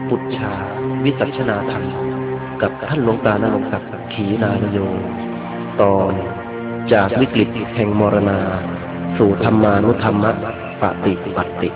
ปุจฉาวิสัชนาธรรมกับท่านหลวงตาณรงค์ศักดิ์ขีณานโยตอนจากวิกฤตแห่งมรณาสู่ธรรมานุธรรมปฏิบัติ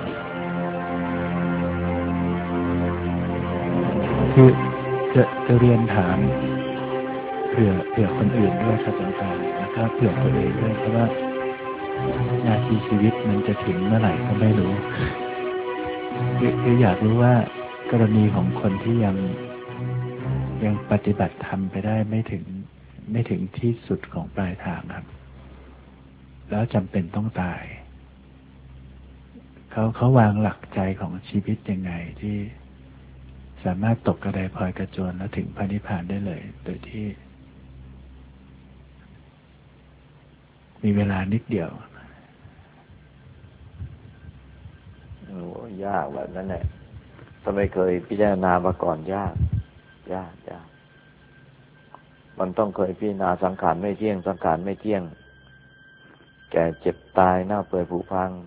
คือจะเรียนถามเผื่อคนอื่นด้วยครับหลวงตาแล้วก็เผื่อตัวเองด้วยเพราะว่านาทีชีวิตมันจะถึงเมื่อไหร่ก็ไม่รู้คืออยากรู้ว่ากรณีของคนที่ยังปฏิบัติธรรมไปได้ไม่ถึงที่สุดของปลายทางครับแล้วจำเป็นต้องตายเขาวางหลักใจของชีวิตยังไงที่สามารถตกกระไดพลอยกระโจนแล้วถึงพระนิพพานได้เลยโดยที่มีเวลานิดเดียวยากแบบนั้นแหละถ้าไม่เคยพิจารณามาก่อนยากมันต้องเคยพิจารณาสังขารไม่เที่ยงสังขารไม่เที่ยงแก่เจ็บตายเน่าเปื่อยผุพัง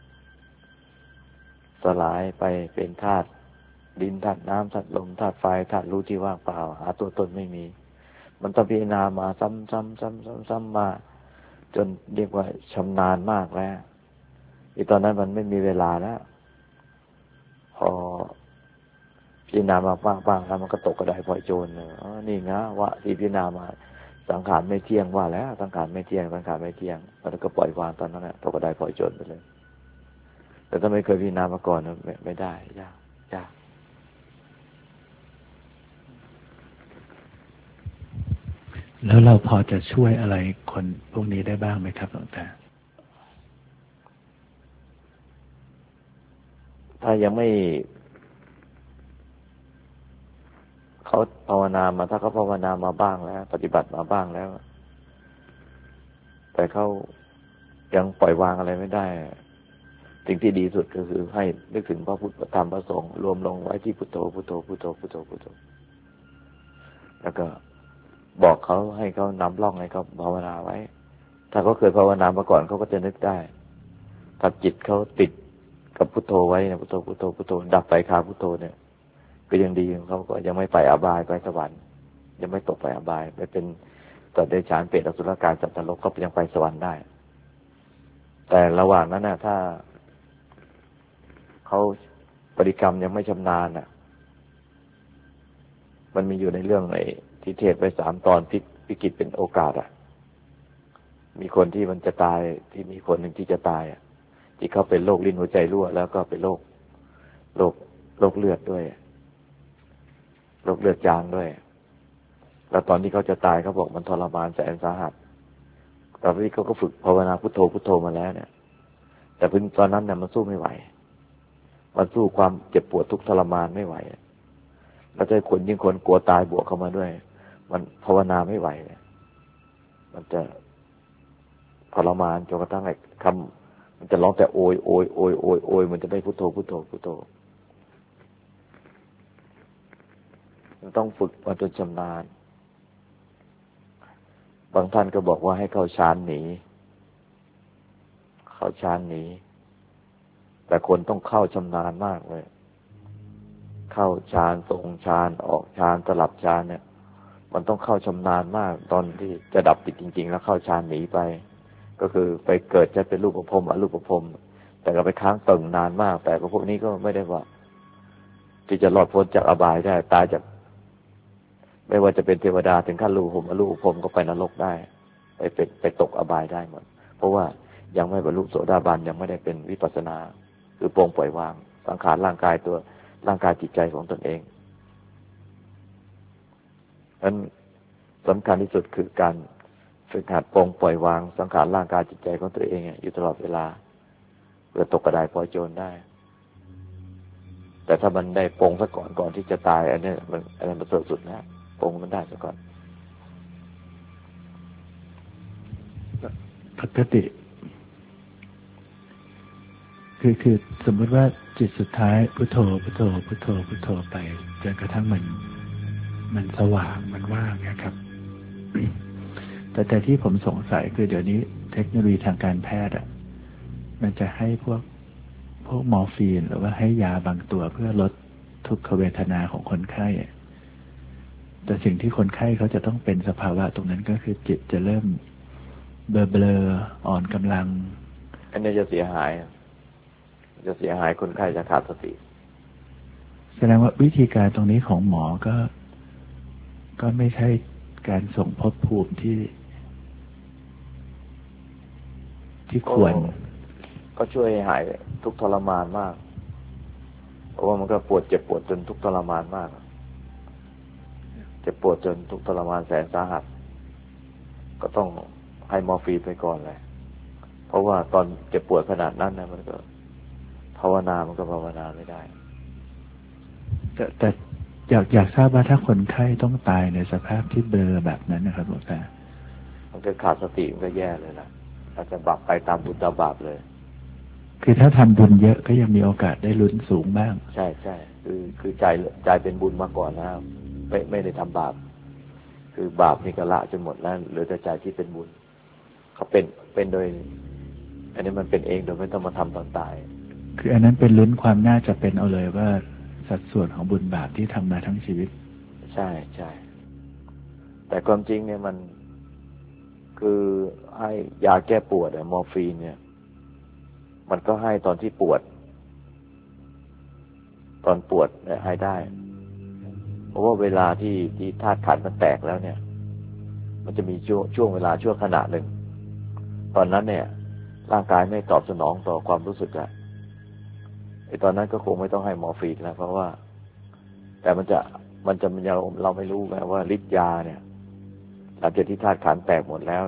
สลายไปเป็นธาตุดินธาตุน้ำธาตุลมธาตุไฟธาตุรู้ที่ว่างเปล่าหาตัวตนไม่มีมันต้องพิจารณามาซ้ำมาจนเรียกว่าชำนาญมากแล้วตอนนั้นมันไม่มีเวลาแล้วพอพิจารณามาบ้างแล้วมันก็ตกกระไดพลอยโจรนี่ไงว่าที่พิจารณามาสังขารไม่เที่ยงว่าแล้วสังขารไม่เที่ยงแล้วก็ปล่อยวางตอนนั้นแหละตกกระไดพลอยโจรไปเลยแต่ถ้าไม่เคยพิจารณามาก่อนไม่ได้ยากแล้วเราพอจะช่วยอะไรคนพวกนี้ได้บ้างไหมครับหลวงตาถ้ายังไม่เขาภาวนามาถ้าเขาภาวนามาบ้างแล้วปฏิบัติมาบ้างแล้วแต่เขายังปล่อยวางอะไรไม่ได้สิ่งที่ดีสุดก็คือให้นึกถึงพระพุทธพระธรรมพระสงฆ์รวมลงไว้ที่พุทโธแล้วก็บอกเขาให้เขานำล่องให้เขาภาวนาไว้ถ้าเขาเคยภาวนามาก่อนเขาก็จะนึกได้ถ้าจิตเขาติดกับพุทโธไว้นะพุทโธดับไปคาพุทโธเนี่ยก็ยังดีเขาก็ยังไม่ไปอบายไปสวรรค์ยังไม่ตกไปอบายไปเป็นสัตว์เดรัจฉานเปรตอสุรกายสัตว์นรกก็ยังไปสวรรค์ได้แต่ระหว่างนั้นน่ะถ้าเขาปฏิกรรมยังไม่ชำนาญน่ะมันมีอยู่ในเรื่องไอ้ที่เทศไป3 ตอนพิกิจเป็นโอกาสมีคนที่มันจะตายที่มีคนหนึ่งที่จะตายที่เขาเป็นโรคลิ้นหัวใจรั่วแล้วก็เป็นโรคเลือดด้วยโรคเลือดจางด้วยแล้วตอนที่เขาจะตายเขาบอกมันทรมานแสนสาหัสตอนที่เขาก็ฝึกภาวนาพุทโธมาแล้วเนี่ยแต่เพิ่งตอนนั้นเนี่ยมันสู้ไม่ไหวมันสู้ความเจ็บปวดทุกข์ทรมานไม่ไหวแล้วใจคนยิ่งคนกลัวตายบวกเข้ามาด้วยมันภาวนาไม่ไหวมันจะทรมานจนกระทั่งไอ้คำมันจะร้องแต่โอยมันจะไม่พุทโธมันต้องฝึกมาจนชำนาญบางท่านก็บอกว่าให้เข้าฌานหนีแต่คนต้องเข้าชำนาญมากเลยเข้าฌานทรงฌานออกฌานสลับฌานเนี่ยมันต้องเข้าชำนาญมากตอนที่จะดับจิตจริงๆแล้วเข้าฌานหนีไปก็คือไปเกิดจะเป็นรูปภพอรูปภพแต่ก็ไปค้างตึงนานมากแต่พวกนี้ก็ไม่ได้ว่าที่จะรอดพ้นจากอบายได้ตายจากไม่ว่าจะเป็นเทวดาถึงขั้นรูปภพอรูปภพก็ไปนรกได้ไปตกอบายได้หมดเพราะว่ายังไม่บรรลุโสดาบันยังไม่ได้เป็นวิปัสสนาคือปลงปล่อยวางสังขารร่างกายจิตใจของตนเองนั้นสำคัญที่สุดคือการฝึกหัดปลงปล่อยวางสังขารร่างกายจิตใจของตัวเองอยู่ตลอดเวลาเพื่อตกกระไดพลอยโจรได้แต่ถ้ามันได้ปลงซะก่อนที่จะตายอันนี้มันประเสริฐสุดนะปลงมันได้ซะก่อนปกติคือสมมติว่าจิตสุดท้ายพุทโธไปจนกระทั่งมันสว่างมันว่างเนี่ยครับ แต่ที่ผมสงสัยคือเดี๋ยวนี้เทคโนโลยีทางการแพทย์มันจะให้พวกมอร์ฟีนหรือว่าให้ยาบางตัวเพื่อลดทุกขเวทนาของคนไข้แต่สิ่งที่คนไข้เขาจะต้องเป็นสภาวะตรงนั้นก็คือจิตจะเริ่มเบลออ่อนกำลังอันนี้จะเสียหายคนไข้จะขาดสติแสดงว่าวิธีการตรงนี้ของหมอก็ไม่ใช่การส่งภพภูมิที่ควรก็ช่วยหายทุกทรมานมากเพราะว่ามันก็ปวดเจ็บปวดจนทุกทรมานมากเจ็บปวดจนทุกทรมานแสนสาหัสก็ต้องให้มอร์ฟีนไปก่อนเลยเพราะว่าตอนเจ็บปวดขนาดนั้นนะมันก็ภาวนามันก็ภาวนาไม่ได้แต่อยากทราบว่าถ้าคนไข้ต้องตายในสภาพที่เบลอแบบนั้นนะครับหลวงตามันจะขาดสติมันก็แย่เลยนะอาจจะบาปไปตามบุญตามบาปเลยคือถ้าทำบุญเยอะก็ยังมีโอกาสได้ลุ้นสูงบ้างใช่ใช่คือใจเป็นบุญมาก่อนแล้วไม่ได้ทำบาปคือบาปนี่ก็ละจนหมดแล้วเหลือแต่ใจที่เป็นบุญเขาเป็นโดยอันนี้มันเป็นเองโดยไม่ต้องมาทำตอนตายคืออันนั้นเป็นลุ้นความน่าจะเป็นเอาเลยว่าสัดส่วนของบุญบาปที่ทำมาทั้งชีวิตใช่ใช่แต่ความจริงเนี่ยมันคือให้ยาแก้ปวดมอร์ฟีนเนี่ยมันก็ให้ตอนที่ปวดตอนปวดให้ได้เพราะว่าเวลาที่ธาตุขันธ์มันแตกแล้วเนี่ยมันจะมีช่วงเวลาช่วงขณะหนึ่งตอนนั้นเนี่ยร่างกายไม่ตอบสนองต่อความรู้สึกแล้วไอ้ตอนนั้นก็คงไม่ต้องให้มอร์ฟีนแล้วเพราะว่าแต่มันจะเราไม่รู้ไงว่าฤทธิ์ยาเนี่ยหลังจากที่ธาตุขันธ์แตกหมดแล้ว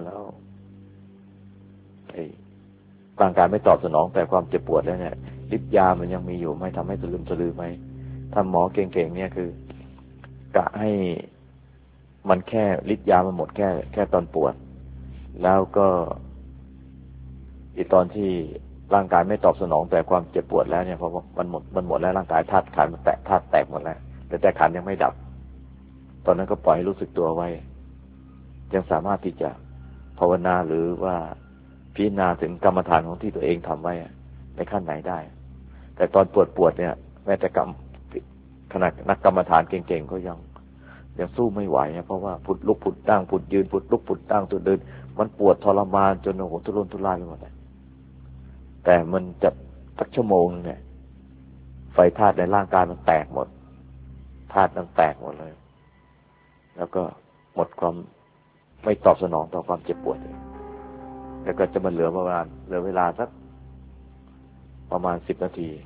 ไอ้ร่างกายไม่ตอบสนองแต่ความเจ็บปวดแล้วเนี่ยฤทธิ์ยามันยังมีอยู่ไม่ทำให้สลืมสลือไหมถ้าหมอเก่งๆเนี่ยคือกะให้มันแค่ฤทธิ์ยามันหมดแค่ตอนปวดแล้วก็อีตอนที่ร่างกายไม่ตอบสนองแต่ความเจ็บปวดแล้วเนี่ยเพราะว่ามันหมดแล้วร่างกายธาตุขันธ์มันธาตุแตกหมดแล้วแต่ขันธ์ยังไม่ดับตอนนั้นก็ปล่อยให้รู้สึกตัวไว้ยังสามารถที่จะภาวนาหรือว่าพิจารณาถึงกรรมฐานของที่ตัวเองทำไว้ในขั้นไหนได้แต่ตอนปวดเนี่ยแม้แต่ขนาดนักกรรมฐานเก่งๆก็ยังสู้ไม่ไหวเพราะว่าผุดลุกผุดตั้งผุดยืนผุดลุกผุดตั้งตัวเดินมันปวดทรมานจนโอ้โหทุรนทุรายไปหมดเลยแต่มันจะสักชั่วโมงเนี่ยไฟธาตุในร่างกายมันแตกหมดธาตุมันแตกหมดเลยแล้วก็หมดความไม่ตอบสนองต่อความเจ็บปวดแล้วก็จะมาเหลือเวลาสักประมาณ10 นาที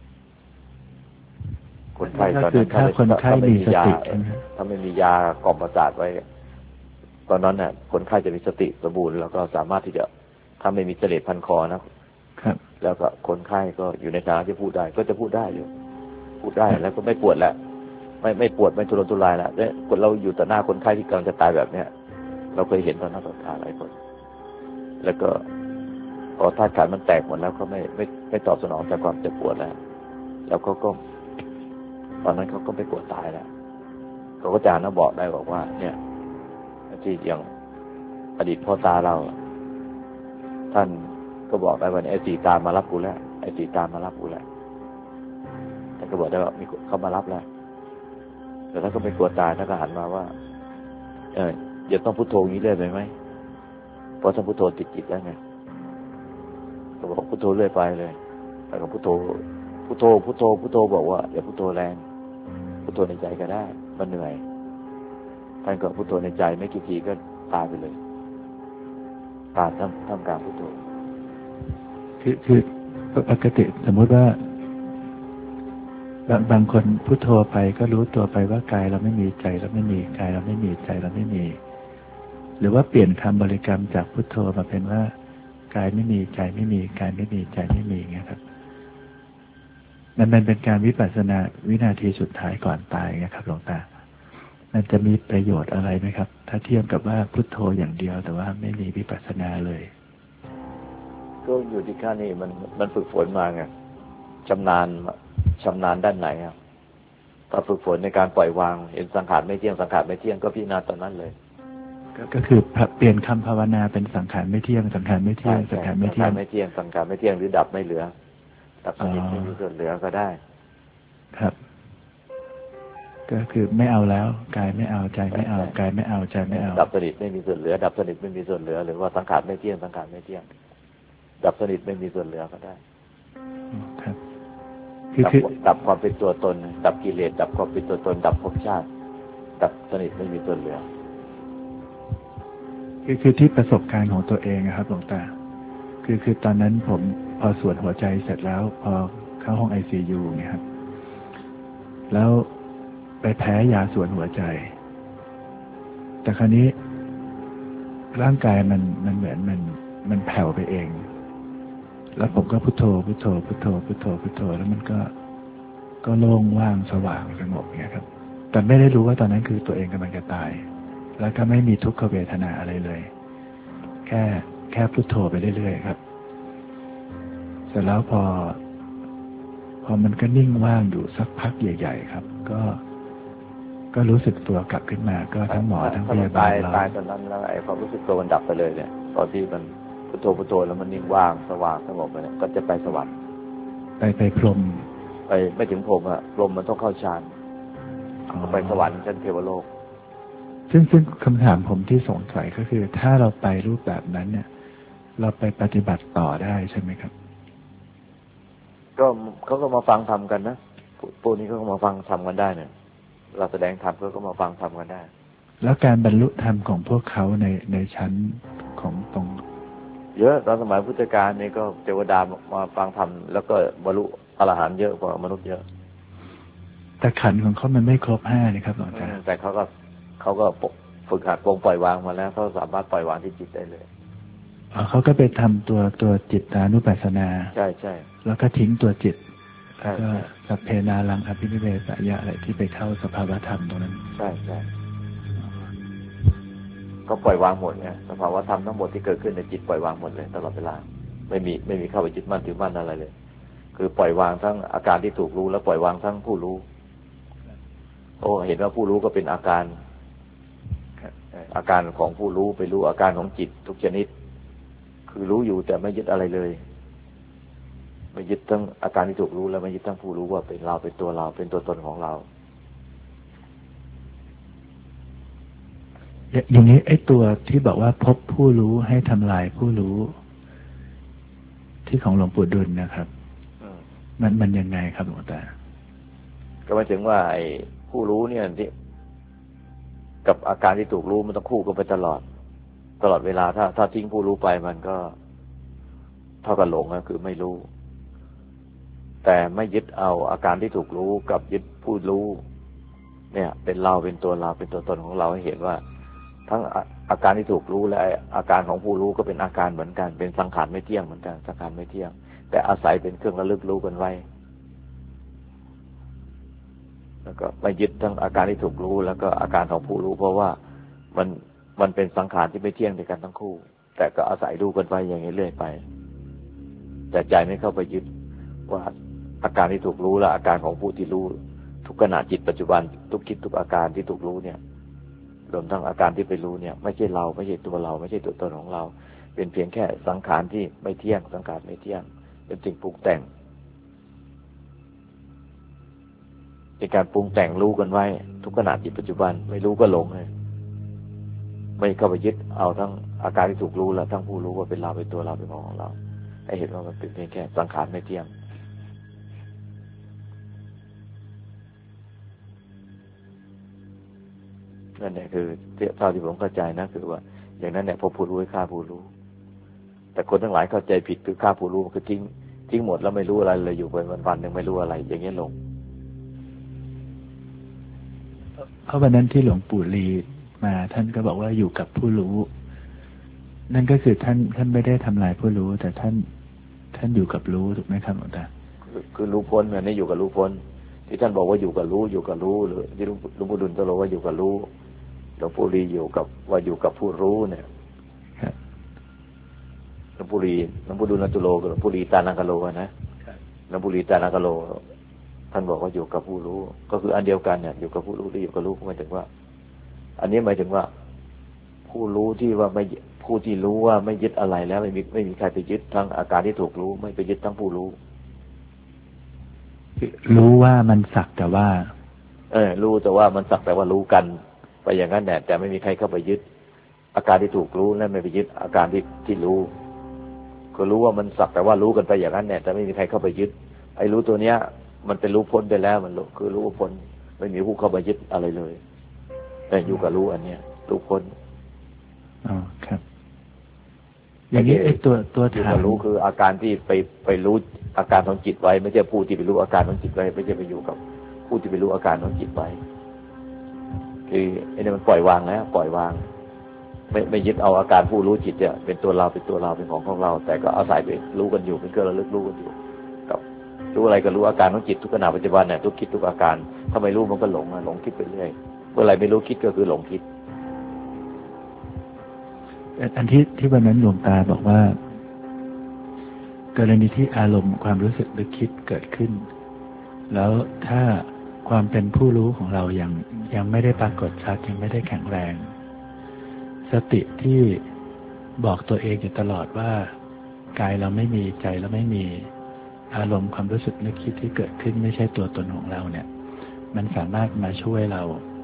คนไข้ตอนนั้นถ้าคนไข้มีสติถ้าไม่มียากล่อมประสาทไว้ตอนนั้นเนี่ยคนไข้จะมีสติสมบูรณ์แล้วก็สามารถที่จะถ้าไม่มีเสลดพันคอนะครับแล้วก็คนไข้ก็อยู่ในฐานะที่พูดได้ก็จะพูดได้อยู่พูดได้แล้วก็ไม่ปวดแล้วไม่ปวดไม่ทุรนทุรายแล้วเนี่ยคนเราอยู่ต่อหน้าคนไข้ที่กำลังจะตายแบบเนี้ยเราเคยเห็นตอนหน้าต่อตาหลายคนแล้วก็พอธาตุขันธ์มันแตกหมดแล้วเขาไม่ตอบสนองต่อความเจ็บปวดแล้วเขาก็ตอนนั้นเขาก็ไม่ปวดตายแล้วเขาก็จารย์บอกได้บอกว่าเนี่ยที่อย่างอดีตพ่อตาเราท่านก็บอกได้ว่าไอ้สีตามารับกูแล้วไอ้สีตามารับกูแล้วท่านก็บอกได้ว่ามีเขามารับแล้วแต่ท่านก็ไม่กลัวตายท่านก็หันมาว่าอย่าต้องพุทโธอย่างนี้เรื่อยไปไหมเพราะท่านพุทโธติดจิตแล้วไงก็บอกพุทโธเรื่อยไปเลยแต่ก็พุทโธบอกว่าอย่าพุทโธแรงพุทโธในใจก็ได้มันเหนื่อยท่านก็พุทโธในใจไม่กี่ทีก็ตายไปเลยตายทำการพุทโธคือปกติสมมติว่าบางคนพุทโธไปก็รู้ตัวไปว่ากายเราไม่มีใจเราไม่มีกายเราไม่มีใจเราไม่มีหรือว่าเปลี่ยนคำบริกรรมจากพุทโธมาเป็นว่ากายไม่มีใจไม่มีกายไม่มีใจไม่มีไงครับมันเป็นการวิปัสสนาวินาทีสุดท้ายก่อนตายนะครับหลวงตามันจะมีประโยชน์อะไรไหมครับถ้าเทียบกับว่าพุทโธอย่างเดียวแต่ว่าไม่มีวิปัสสนาเลยก็อยู่ที่ขั้นนี้มันฝึกฝนมาไงชำนาญด้านไหนครับถ้าฝึกฝนในการปล่อยวางเห็นสังขารไม่เที่ยงสังขารไม่เที่ยงก็พิจารณาตอนนั้นเลยก็คือเปลี่ยนคำภาวนาเป็นสังขารไม่เที่ยงสังขารไม่เที่ยงสังขารไม่เที่ยงสังขารไม่เที่ยงหรือดับไม่เหลือดับสนิทไม่มีส่วนเหลือก็ได้ครับก็คือไม่เอาแล้วกายไม่เอาใจไม่เอากายไม่เอาใจไม่เอาดับสนิทไม่มีส่วนเหลือดับสนิทไม่มีส่วนเหลือหรือว่าสังขารไม่เที่ยงสังขารไม่เที่ยงดับสนิทไม่มีส่วนเหลือก็ได้ครับคือดับความเป็นตัวตนดับกิเลสดับความเป็นตัวตนดับภพชาติดับสนิทไม่มีส่วนเหลือคือที่ประสบการณ์ของตัวเองครับหลวงตาคือตอนนั้นผมพอสวดหัวใจเสร็จแล้วพอเข้าห้อง ICU เนี่ยครับแล้วไปแพ้ยาสวนหัวใจแต่คราวนี้ร่างกายมันเหมือนมันแผ่วไปเองแล้วผมก็พุทโธพุทโธพุทโธพุทโธพุทโธแล้วมันก็โล่งว่างสว่างสงบเนี่ยครับแต่ไม่ได้รู้ว่าตอนนั้นคือตัวเองกำลังจะตายแล้วก็ไม่มีทุกขเวทนาอะไรเลยแค่พุทโธไปเรื่อยๆครับเสร็จแล้วพอมันก็นิ่งว่างอยู่สักพักใหญ่ๆครับก็รู้สึกตัวกลับขึ้นมาก็ทั้งหมอทั้งพยาบาลเราตายตอนนั้นแล้วไอ้ความรู้สึกตัวมันดับไปเลยเนี่ยตอนที่มันพุทโธพุทโธแล้วมันนิ่งว่างสว่างสงบไปเนี่ยก็จะไปสวรรค์ไปพรหมไปไม่ถึงพรหมอะพรหมมันต้องเข้าฌานไปสวรรค์ชั้นเทวโลกซึ่งคำถามผมที่สงสัยก็คือถ้าเราไปรูปแบบนั้นเนี่ยเราไปปฏิบัติต่อได้ใช่ไหมครับก็เขาก็มาฟังธรรมกันนะพวกนี้ก็มาฟังธรรมกันได้เนี่ยเราแสดงธรรมก็มาฟังธรรมกันได้แล้วการบรรลุธรรมของพวกเขาในชั้นของตรงเยอะตอนสมัยพุทธกาลนี่ก็เทวดามาฟังธรรมแล้วก็บรรลุอรหันต์เยอะกว่ามนุษย์เยอะแต่ขันธ์ของเขามันไม่ครบ5นี่ครับหลวงตาแต่เขาก็ฝึกหัดปล่อยวางมาแล้วเขาสามารถปล่อยวางที่จิตได้เลยเขาก็ไปทำตัวจิตตานุปัสสนาใช่ใช่แล้วก็ทิ้งตัวจิตแล้วก็สัพเพนารังอภินิเวสยะอะไรที่ไปเข้าสภาวธรรมตรงนั้นใช่ใช่ก็ปล่อยวางหมดไงสภาวธรรมทั้งหมดที่เกิดขึ้นในจิตปล่อยวางหมดเลยตลอดเวลาไม่มีเข้าไปยึดมั่นถือมั่นอะไรเลยคือปล่อยวางทั้งอาการที่ถูกรู้และปล่อยวางทั้งผู้รู้เห็นว่าผู้รู้ก็เป็นอาการของผู้รู้ไปรู้อาการของจิตทุกชนิดคือรู้อยู่แต่ไม่ยึดอะไรเลยไม่ยึดทั้งอาการที่ถูกรู้แล้วไม่ยึดทั้งผู้รู้ว่าเป็นเราเป็นตัวเราเป็นตัวตนของเราอย่างนี้ไอ้ตัวที่บอกว่าพบผู้รู้ให้ทำลายผู้รู้ที่ของหลวงปู่ดุลนะครับมันยังไงครับหลวงตาก็หมายถึงว่าไอ้ผู้รู้เนี่ยที่กับอาการที่ถูกรู้มันต้องคู่กันไปตลอดเวลาถ้าทิ้งผู้รู้ไปมันก็เท่ากับหลงก็คือไม่รู้แต่ไม่ยึดเอาอาการที่ถูกรู้กับยึดผู้รู้เนี่ยเป็นเราเป็นตัวเราเป็นตัวตนของเราให้เห็นว่าทั้งอาการที่ถูกรู้และอาการของผู้รู้ก็เป็นอาการเหมือนกันเป็นสังขารไม่เที่ยงเหมือนกันสังขารไม่เที่ยงแต่อาศัยเป็นเครื่องระลึกรู้กันไว้แล้วก็ไม่ยึดทั้งอาการที่ถูกรู้แล้วก็อาการของผู้รู้เพราะว่ามันเป็นสังขารที่ไม่เที่ยงในกันทั้งคู่แต่ก็อาศัยรู้กันไว้อย่างนี้เรื่อยไปแต่ใจไม่เข้าไปยึดว่าอาการที่ถูกรู้และอาการของผู้ที่รู้ทุกขณะจิตปัจจุบันทุกคิดทุกอาการที่ถูกรู้เนี่ยรวมทั้งอาการที่ไปรู้เนี่ยไม่ใช่เราไม่ใช่ตัวเราไม่ใช่ตัวตนของเราเป็นเพียงแค่สังขารที่ไม่เที่ยงสังขารไม่เที่ยงเป็นสิ่งปรุงแต่งเป็นการปรุงแต่งรู้กันไว้ทุกขณะจิตปัจจุบันไม่รู้ก็หลงเลยไม่เข้าไปยึดเอาทั้งอาการที่ถูกรู้และทั้งผู้รู้ว่าเป็นเราเป็นตัวเราเป็นของเราให้เห็นว่ามันเป็นเพียงแค่สังขารไม่เที่ยงนั่นแหละคือเท่าที่ผมเข้าใจนะคือว่าอย่างนั้นเนี่ยพอผู้รู้ให้ฆ่าผู้รู้แต่คนทั้งหลายเข้าใจผิดคือฆ่าผู้รู้คือทิ้งหมดแล้วไม่รู้อะไรเลยอยู่ไปวันๆนึงไม่รู้อะไรอย่างเงี้ยหลงเพราะวันนั้นที่หลวงปู่ลีมาท่านก็บอกว่าอยู่กับผู้รู้นั่นก็คือท่านไม่ได้ทำลายผู้รู้แต่ท่านอยู่กับรู้ถูกไหมครับหลวงตาคือรู้พ้นเนี่ยนี่อยู่กับรู้พ้นที่ท่านบอกว่าอยู่กับรู้หรือที่หลวงปู่ดุลตรัสว่าอยู่กับรู้หลวงปู่ลีอยู่กับผู้รู้เนี่ยหลวงปู่ดุลตุโลกับหลวงปู่ลีตานังกโลนะหลวงปู่ลีตานังกโลท่านบอกว่าอยู่กับผู้รู้ก็คืออันเดียวกันเนี่ยอยู่กับผู้รู้ที่อยู่กับรู้หมายถึงว่าอันนี้หมายถึงว่าผู้รู้ที่ว่าไม่ผู้ที่รู้ว่าไม่ยึดอะไรแล้วไม่มีใครไปยึดทั้งอาการที่ถูกรู้ไม่ไปยึดทั้งผู้รู้รู้ว่ามันสักแต่ว่ารู้แต่ว่ามันสักแต่ว่ารู้กันไปอย่างนั้นแหละแต่ไม่มีใครเข้าไปยึดอาการที่ถูกรู้และไม่ไปยึดอาการที่รู้ก็รู้ว่ามันสักแต่ว่ารู้กันไปอย่างนั้นแหละแต่ไม่มีใครเข้าไปยึดไอ้รู้ตัวเนี้ยมันเป็นรู้พ้นไปแล้วมันคือรู้พ้นไม่มีผู้เข้าไปยึดอะไรเลยแต่อยู่กับรู้อันเนี้ยรู้พ้นอ๋อครับอย่างนี้ไอ้ตัวฐานรู้คืออาการที่ไปรู้อาการของจิตไว้ไม่ใช่ผู้ที่ไปรู้อาการของจิตไว้ไม่ใช่ไปอยู่กับผู้ที่ไปรู้อาการของจิตไว้คือไอ้นี่มันปล่อยวางแล้วปล่อยวางไม่ยึดเอาอาการผู้รู้จิตเนี่ยเป็นตัวเราเป็นของเราแต่ก็อาศัยไปรู้กันอยู่เป็นเครื่องระลึกรู้กันอยู่กับรู้อะไรก็รู้อาการของจิตทุกขณะปัจจุบันเนี่ยทุกคิดทุกอาการถ้าไม่รู้มันก็หลงคิดไปเรื่อยเมื่อไรไม่รู้คิดก็คือหลงคิดอันที่วันนั้นหลวงตาบอกว่ากรณีที่อารมณ์ความรู้สึกหรือคิดเกิดขึ้นแล้วถ้าความเป็นผู้รู้ของเรายังไม่ได้ปรากฏชัดยังไม่ได้แข็งแรงสติที่บอกตัวเองอยู่ตลอดว่ากายเราไม่มีใจเราไม่มีอารมณ์ความรู้สึกนึกคิดที่เกิดขึ้นไม่ใช่ตัวตนของเราเนี่ยมันสามารถมาช่วยเรา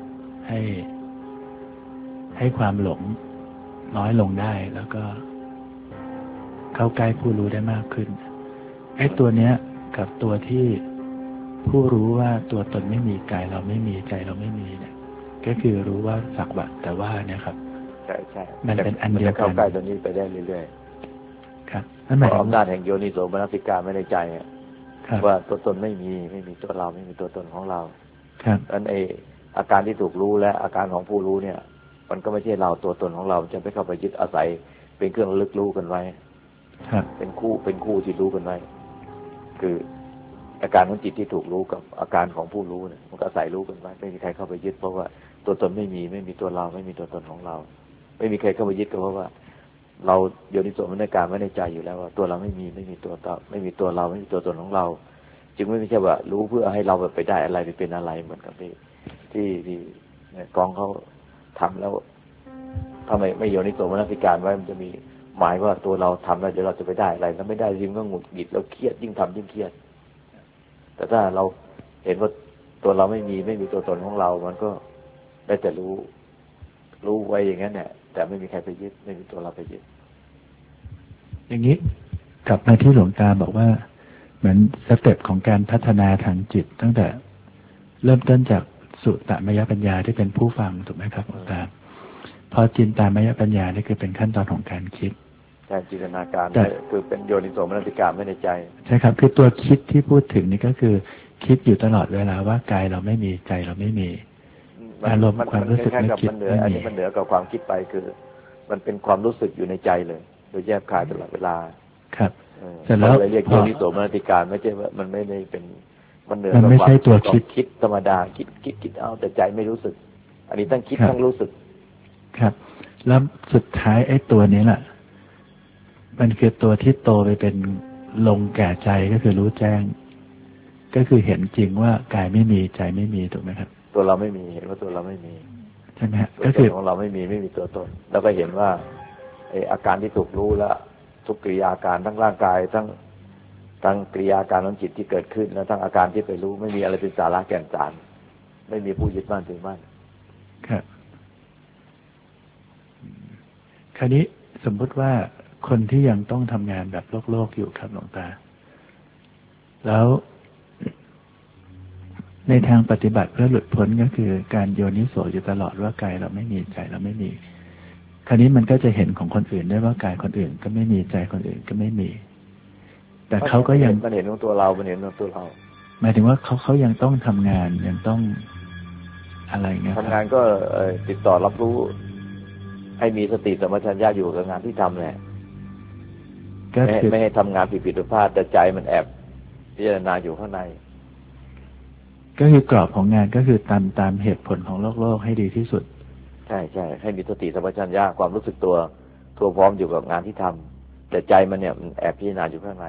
ให้ความหลงน้อยลงได้แล้วก็เข้าใกล้ผู้รู้ได้มากขึ้นไอ้ตัวเนี้ยกับตัวที่ผู้รู้ว่าตัวตนไม่มีกายเราไม่มีใจเราไม่มีเนี่ยก็คือรู้ว่าสักว่าแต่ว่าเนี่ยครับใช่มันเป็นอันเดียวกันเข้าใกล้ตัวนี้ไปได้เรื่อยๆครับนั่นหมายถึงอำนาจแห่งโยนิโสมนสิการไม่ในใจว่าตัวตนไม่มีตัวเราไม่มีตัวตนของเราครับดังนั้นอาการที่ถูกรู้และอาการของผู้รู้เนี่ยมันก็ไม่ใช่เราตัวตนของเราจะไม่เข้าไปยึดอาศัยเป็นเครื่องระลึกรู้กันไว้เป็นคู่ที่รู้กันไว้คืออาการของจิตที่ถูกรู้กับอาการของผู้รู้เนี่ยมันก็อาศัยรู้กันไว้ไม่มีใครเข้าไปยึดเพราะว่าตัวตนไม่มีตัวเราไม่มีตัวตนของเราไม่มีใครเข้าไปยึดก็เพราะว่าเราโยนิโสมนสิการไม่ในใจอยู่แล้วว่าตัวเราไม่มีตัวตนไม่มีตัวเราไม่มีตัวตนของเราจึงไม่ใช่ว่ารู้เพื่อให้เราไปได้อะไรไปเป็นอะไรเหมือนกับที่กองเขาทำแล้วถ้าไม่โยนิโสมนสิการไว้มันจะมีหมายว่าตัวเราทำแล้วเดี๋ยวเราจะไปได้อะไรแล้วไม่ได้ยิ่งก็หงุดหงิดแล้วเครียดยิ่งทำยิ่งเครียดแต่ถ้าเราเห็นว่าตัวเราไม่มีตัวตนของเรามันก็ได้แต่รู้ไว้อย่างนั้นเนี่ยแต่ไม่มีใครไปยึดไม่มีตัวเราไปยึดอย่างนี้กลับมาที่หลวงตาบอกว่าเหมือนสเต็ปของการพัฒนาทางจิตตั้งแต่เริ่มต้นจากสุตตมยปัญญาที่เป็นผู้ฟังถูกไหมครับหลวงตาพอจินตามยปัญญานี่คือเป็นขั้นตอนของการคิดการจินตนาการคือเป็นโยนิโสมนสิการไม่ในใจใช่ครับคือตัวคิดที่พูดถึงนี่ก็คือคิดอยู่ตลอดเวลาว่ากายเราไม่มีใจเราไม่มีอารมณ์ความรู้สึกนึกคิดอันนี้มันเหนือกับความคิดไปคือมันเป็นความรู้สึกอยู่ในใจเลยโดยแยบคายตลอดเวลาครับเสร็จแล้วเรียกโยนิโสมนสิการไม่ใช่ว่ามันไม่ได้เป็นมันเหนือมันไม่ใช่ตัวคิดธรรมดาคิดเอาแต่ใจไม่รู้สึกอันนี้ต้องคิดต้องรู้สึกครับแล้วสุดท้ายไอ้ตัวนี้แหละมันคือตัวที่โตไปเป็นลงแก่ใจก็คือรู้แจ้งก็คือเห็นจริงว่ากายไม่มีใจไม่มีถูกไหมครับตัวเราไม่มีเห็นว่าตัวเราไม่มีใช่ไหมก็คือของเราไม่มีตัวตนแล้วก็เห็นว่าอาการที่ถูกรู้แล้วทุกกิริยาการทั้งร่างกายทั้งกิริยาการของจิตที่เกิดขึ้นแล้วทั้งอาการที่ไปรู้ไม่มีอะไรเป็นสาระแก่นสารไม่มีผู้ยึดมั่นถือมั่นครับคราวนี้สมมุติว่าคนที่ยังต้องทำงานแบบโลกอยู่ครับหลวงตาแล้วในทางปฏิบัติเพื่อหลุดพ้นก็คือการโยนิโสอยู่ตลอดว่ากายเราไม่มีใจเราไม่มีคราวนี้มันก็จะเห็นของคนอื่นได้ว่ากายคนอื่นก็ไม่มีใจคนอื่นก็ไม่มีแต่เขาก็ยังมันเห็นของตัวเรามันเห็นของตัวเราหมายถึงว่าเขายังต้องทำงานยังต้องอะไรเงี้ยทำงานก็ติดต่อรับรู้ให้มีสติสัมปชัญญะอยู่กับงานที่ทำแหละไม่ให้ทำงานผิดพลาดแต่ใจมันแอบพิจารณาอยู่ข้างในก็คือกรอบของงานก็คือตามเหตุผลของโลกให้ดีที่สุดใช่ให้มีสติสัมปชัญญะความรู้สึกตัวพร้อมอยู่กับงานที่ทำแต่ใจมันเนี่ยมันแอบพิจารณาอยู่ข้างใน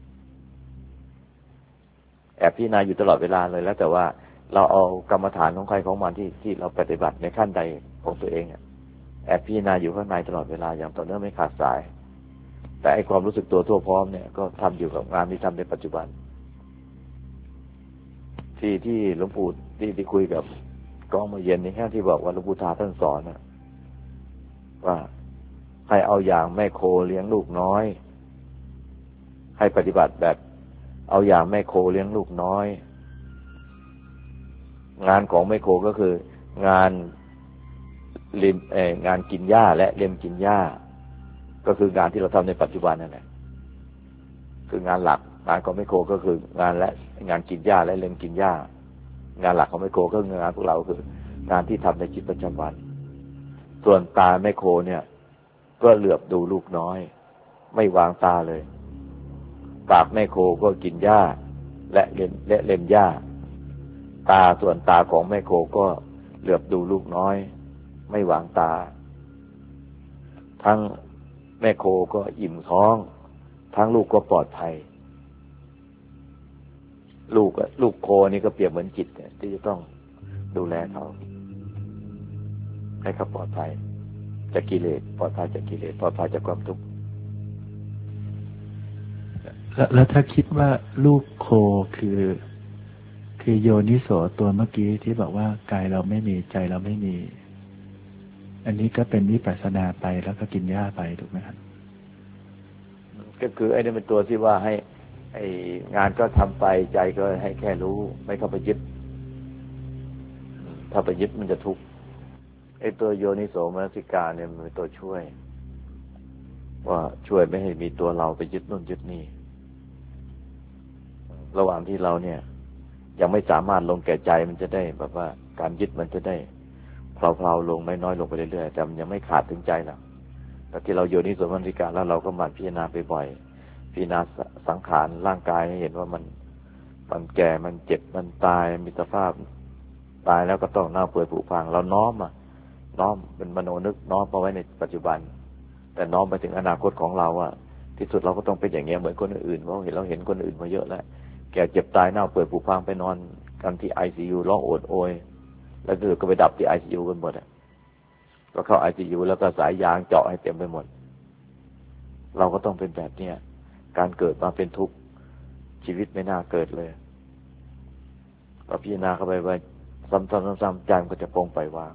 แอบพิจารณาอยู่ตลอดเวลาเลยแล้วแต่ว่าเราเอากรรมฐานของใครของมันที่เราปฏิบัติในขั้นใดของตัวเองแอบพิจารณาอยู่ข้างในตลอดเวลาอย่างต่อเนื่องไม่ขาดสายแต่ไอ้ความรู้สึกตัวทั่วพร้อมเนี่ยก็ทำอยู่กับงานที่ทำในปัจจุบันที่หลวงปู่ที่คุยกับกองมาเย็นนี่แค่ที่บอกว่าหลวงปู่ทาท่านสอนนะว่าให้เอาอย่างแม่โคเลี้ยงลูกน้อยให้ปฏิบัติแบบเอาอย่างแม่โคเลี้ยงลูกน้อยงานของแม่โคก็คืองานเล็มงานกินหญ้าและเล็มกินหญ้าก็คืองานที่เราทำในปัจจุบันนั่นแหละคืองานหลักงานของแม่โคก็คืองานและงานกินหญ้าและเล็มกินหญ้างานหลักของแม่โคก็คืองานพวกเราคืองานที่ทำในชีวิตประจำวันส่วนตาแม่โคเนี่ยก็เหลือบดูลูกน้อยไม่วางตาเลยปากแม่โคก็กินหญ้าและเล็มหญ้าส่วนตาของแม่โคก็เหลือบดูลูกน้อยไม่วางตาทั้งแม่โคก็อิ่มท้องทั้งลูกก็ปลอดภัยลูกโคนี่ก็เปรียบเหมือนจิตที่จะต้องดูแลเขาให้เขาปลอดภัยจากกิเลสปลอดภัยจากกิเลสปลอดภัยจากความทุกข์แล้วถ้าคิดว่าลูกโคคือโยนิโสตัวเมื่อกี้ที่บอกว่ากายเราไม่มีใจเราไม่มีอันนี้ก็เป็นวิปัสสนาไปแล้วก็กินหญ้าไปถูกไหมครับก็คือไอ้นี่เป็นตัวที่ว่าให้ไอ้งานก็ทำไปใจก็ให้แค่รู้ไม่เข้าไปยึดถ้าไปยึดมันจะทุกข์ไอ้ตัวโยนิโสมนสิการเนี่ยมันเป็นตัวช่วยว่าช่วยไม่ให้มีตัวเราไปยึดนู่นยึดนี่ระหว่างที่เราเนี่ยยังไม่สามารถลงแก่ใจมันจะได้แบบว่าการยึดมันจะได้เพลาๆลงไม่น้อยลงไปเรื่อยๆแต่มันยังไม่ขาดถึงใจหรอกแต่ที่เราโยนิโสมนสิการแล้วเราก็มันพิจารณาไปบ่อยพิจารณาสังขารร่างกายให้เห็นว่ามันแก่มันเจ็บมันตายมีสภาพตายแล้วก็ต้องเน่าเปื่อยผุพังเราน้อมเป็นมโนนึกน้อมมาไว้ในปัจจุบันแต่น้อมไปถึงอนาคตของเราอะที่สุดเราก็ต้องเป็นอย่างเงี้ยเหมือนคนอื่นเพราะเราเห็นคนอื่นมาเยอะแล้วแก่เจ็บตายเน่าเปื่อยผุพังไปนอนกันที่ ICU ร้องโอดโอยแล้วก็ไปดับที่ ICU กันหมดอ่ะก็เข้า ICU แล้วก็สายยางเจาะให้เต็มไปหมดเราก็ต้องเป็นแบบเนี้ยการเกิดมาเป็นทุกข์ชีวิตไม่น่าเกิดเลยพอพิจารณาเข้าไปว่าซ้ำๆใจมันก็จะปรงไปวาง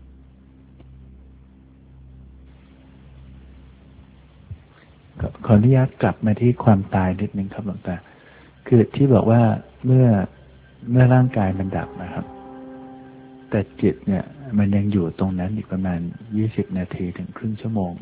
ขออนุญาตกลับมาที่ความตายนิดนึงครับหลวงตาคือที่บอกว่าเมื่อร่างกายมันดับนะครับแต่จิตเนี่ยมันยังอยู่ตรงนั้นอีกประมาณ20 นาทีถึงครึ่งชั่วโมง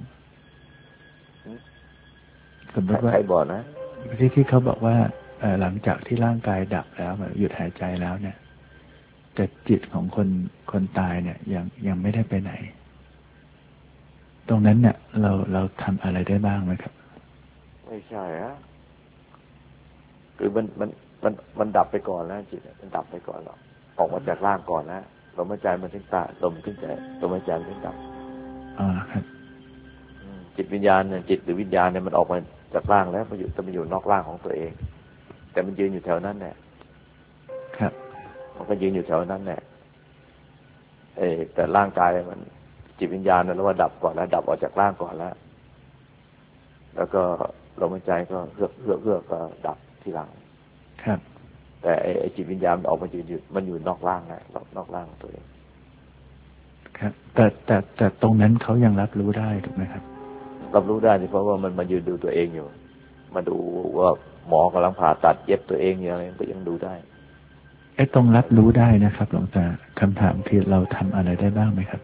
สมมติว่าใครบอกนะที่เขาบอกว่าหลังจากที่ร่างกายดับแล้วหยุดหายใจแล้วเนี่ยแต่จิตของคนตายเนี่ยยังไม่ได้ไปไหนตรงนั้นเนี่ยเราทำอะไรได้บ้างไหมครับไม่ใช่ฮะคือมันดับไปก่อนแล้วจิตมันดับไปก่อนหรอกออกมาจากร่างก่อนแล้วลมหายใจมันถึงตายลมขึ้นใจลมหายใจมันถึงดับครับจิตวิญญาณเนี่ยจิตหรือวิญญาณเนี่ยมันออกมาจากร่างแล้วมันอยู่นอกร่างของตัวเองแต่มันยืนอยู่แถวนั้นแหละครับมันก็ยืนอยู่แถวนั้นแหละแต่ร่างกายมันจิตวิญญาณนั้นว่าดับก่อนแล้วดับออกจากร่างก่อนแล้วก็ลมหายใจก็เฮือกก็ดับทีหลังครับแต่ไอ้จิตวิญญาณออกมายืนอยู่มันอยู่นอกร่างนะนอกร่างตัวเองครับแต่ตรงนั้นเขายังรับรู้ได้ถูกไหมครับรับรู้ได้เพราะว่ามันมายืนดูตัวเองอยู่มาดูว่าหมอกำลังผ่าตัดเย็บตัวเองอย่างไรก็ยังดูได้ไอ้ตรงรับรู้ได้นะครับหลวงตาคำถามคือเราทำอะไรได้บ้างไหมครับ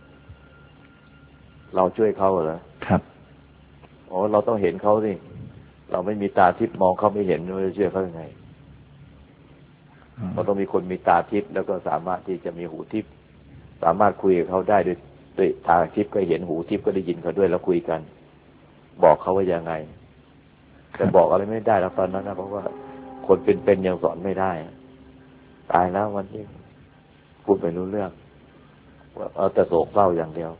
เราช่วยเขาเหรอครับเราต้องเห็นเขาสิเราไม่มีตาทิพย์มองเขาไม่เห็นเราจะเชื่อเขายังไงเราต้องมีคนมีตาทิพย์แล้วก็สามารถที่จะมีหูทิพย์สามารถคุยกับเขาได้ด้วยตาทิพย์ก็เห็นหูทิพย์ก็ได้ยินเขาด้วยแล้วคุยกันบอกเขาว่ายังไงแต่บอกอะไรไม่ได้แล้วตอนนั้นนะเพราะว่าคนเป็นยังสอนไม่ได้ตายแล้ววันนี้พูดไม่รู้เรื่องเอาแต่โศกเศร้าอย่างเดียว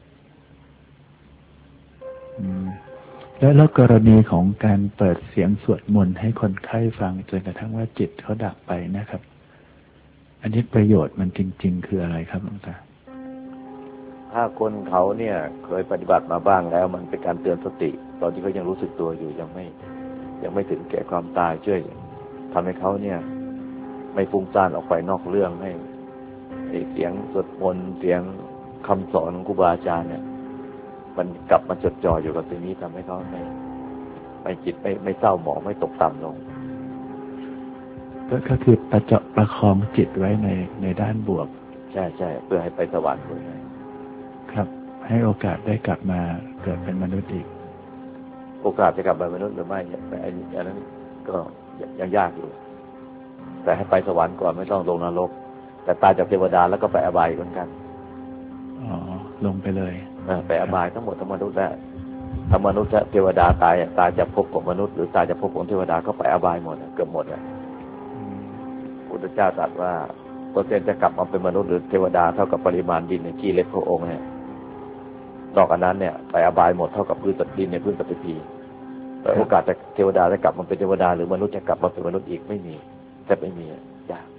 แล้วกรณีของการเปิดเสียงสวดมนต์ให้คนไข้ฟังจนกระทั่งว่าจิตเขาดับไปนะครับอันนี้ประโยชน์มันจริงๆคืออะไรครับหลวงตาถ้าคนเขาเนี่ยเคยปฏิบัติมาบ้างแล้วมันเป็นการเตือนสติตอนที่เขายังรู้สึกตัวอยู่ยังไม่ถึงแก่ความตายช่วยทำให้เขาเนี่ยไม่ฟุ้งซ่านออกไปนอกเรื่องให้เสียงสวดมนต์เสียงคำสอนของครูบาอาจารย์เนี่ยมันกลับมาจดจ่ออยู่กับสิ่งนี้ทำให้เขาไม่จิตไม่เศร้าหมองไม่ตกต่ำลงก็คือประคองจิตไว้ในด้านบวกใช่ใช่เพื่อให้ไปสวรรค์ด้วยครับให้โอกาสได้กลับมาเกิดเป็นมนุษย์อีกโอกาสจะกลับเป็นมนุษย์หรือไม่อันนั้นก็ยังยากอยู่แต่ให้ไปสวรรค์ก่อนไม่ต้องลงนรกแต่ตายจากเทวดาแล้วก็ไปอบายเหมือนกันอ๋อลงไปเลยไปอบายทั้งหมดทั้งมนุษย์และทั้งมนุษย์และเทวดาตายจากภพของมนุษย์หรือตายจากภพของเทวดาก็ไปอบายหมดเกือบหมดเลยพุทธเจ้าตรัสว่าเปอร์เซ็นต์จะกลับมาเป็นมนุษย์หรือเทวดาเท่ากับปริมาณดินในขี้เล็บพระองค์เนี่ยนอกจากนั้นเนี่ยไปอบายหมดเท่ากับพื้นดินในพื้นปฐพีแต่โอกาสจะเทวดาจะกลับมาเป็นเทวดาหรือมนุษย์จะกลับมาเป็นมนุษย์อีกไม่มีแต่ไม่มียาก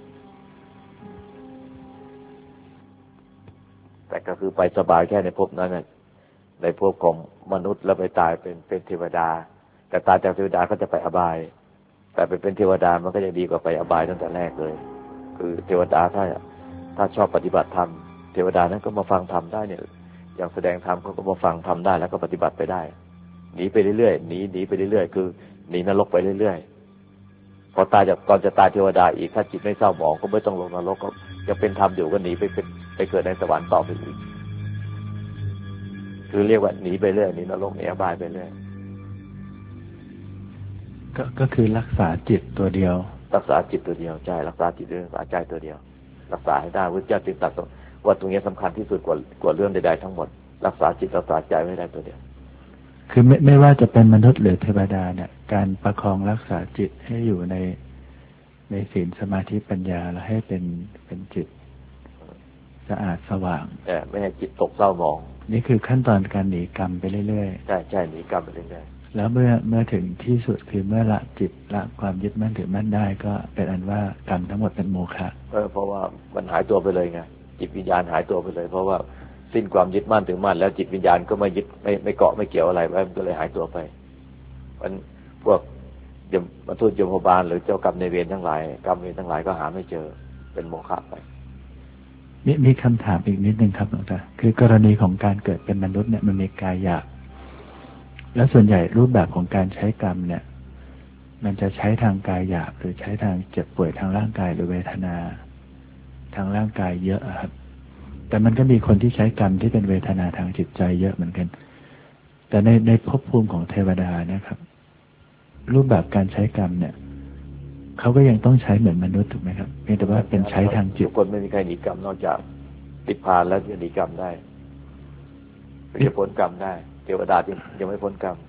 แต่ก็คือไปสบายแค่ในภพนั้นน่ะในภพของมนุษย์แล้วไปตายเป็นเทวดาแต่ตายจากเทวดาก็จะไปอบายแต่ไปเป็นเทวดามันก็ยังดีกว่าไปอบายตั้งแต่แรกเลยคือเทวดาถ้าชอบปฏิบัติธรรมเทวดานั้นก็มาฟังธรรมได้เนี่ยอย่างแสดงธรรมเขาก็มาฟังธรรมได้แล้วก็ปฏิบัติไปได้หนีไปเรื่อยๆหนีไปเรื่อยๆคือหนีนรกไปเรื่อยๆพอตายจากตอนจะตายเทวดาอีกถ้าจิตไม่เศร้าหมองก็ไม่ต้องลงนรกก็จะเป็นธรรมอยู่ก็หนีไปเกิดในสวรรค์ต่อไปอีกคือเรียกว่าหนีไปเรื่อยหนีนรกหนีอบายไปเรื่อยก็คือรักษาจิตตัวเดียวรักษาจิตตัวเดียวใช่รักษาจิตด้วยรักษาใจตัวเดียวรักษาให้ได้พุทธเจ้าจึงตรัสว่าตรงนี้สำคัญที่สุดกว่าเรื่องใดๆทั้งหมดรักษาจิตรักษาใจไม่ได้ตัวเดียวคือไม่ว่าจะเป็นมนุษย์หรือเทวดาเนี่ยการประคองรักษาจิตให้อยู่ในศีลสมาธิปัญญาแล้วให้เป็นจิตสะอาดสว่างไม่ให้จิตตกเศร้าหมองนี่คือขั้นตอนการหนีกรรมไปเรื่อยๆใช่หนีกรรมไปเรื่อยๆแล้วเมื่อถึงที่สุดคือเมื่อละจิตละความยึดมั่นถือมั่นได้ก็เป็นอันว่ากรรมทั้งหมดเป็นโมฆะเพราะว่ามันหายตัวไปเลยไงจิตวิญญาณหายตัวไปเลยเพราะว่าสิ้นความยึดมั่นถือมั่นแล้วจิตวิญญาณก็ไม่ยึดไม่เกาะไม่เกี่ยวอะไรไว้มันก็เลยหายตัวไปมันพวกยมทูตยมบาลหรือเจ้ากรรมในเวรทั้งหลายกรรมเวรทั้งหลายก็หาไม่เจอเป็นโมฆะไปมีคำถามอีกนิดนึงครับหลวงตาคือกรณีของการเกิดเป็นมนุษย์เนี่ยมันมีกายหยาบแล้วส่วนใหญ่รูปแบบของการใช้กรรมเนี่ยมันจะใช้ทางกายหยาบหรือใช้ทางเจ็บป่วยทางร่างกายหรือเวทนาทางร่างกายเยอะครับแต่มันก็มีคนที่ใช้กรรมที่เป็นเวทนาทางจิตใจเยอะเหมือนกันแต่ในภพภูมิของเทวดานะครับรูปแบบการใช้กรรมเนี่ยเขาก็ยังต้องใช้เหมือนมนุษย์ถูกไหมครับเพียงแต่ว่าเป็นใช้ทางจิตทุกคนไม่มีใครหนีกรรมนอกจากนิพพานแล้วจะหนีกรรมได้จะพ้นกรรมได้เทวดาที่ยังไม่พ้นกรรม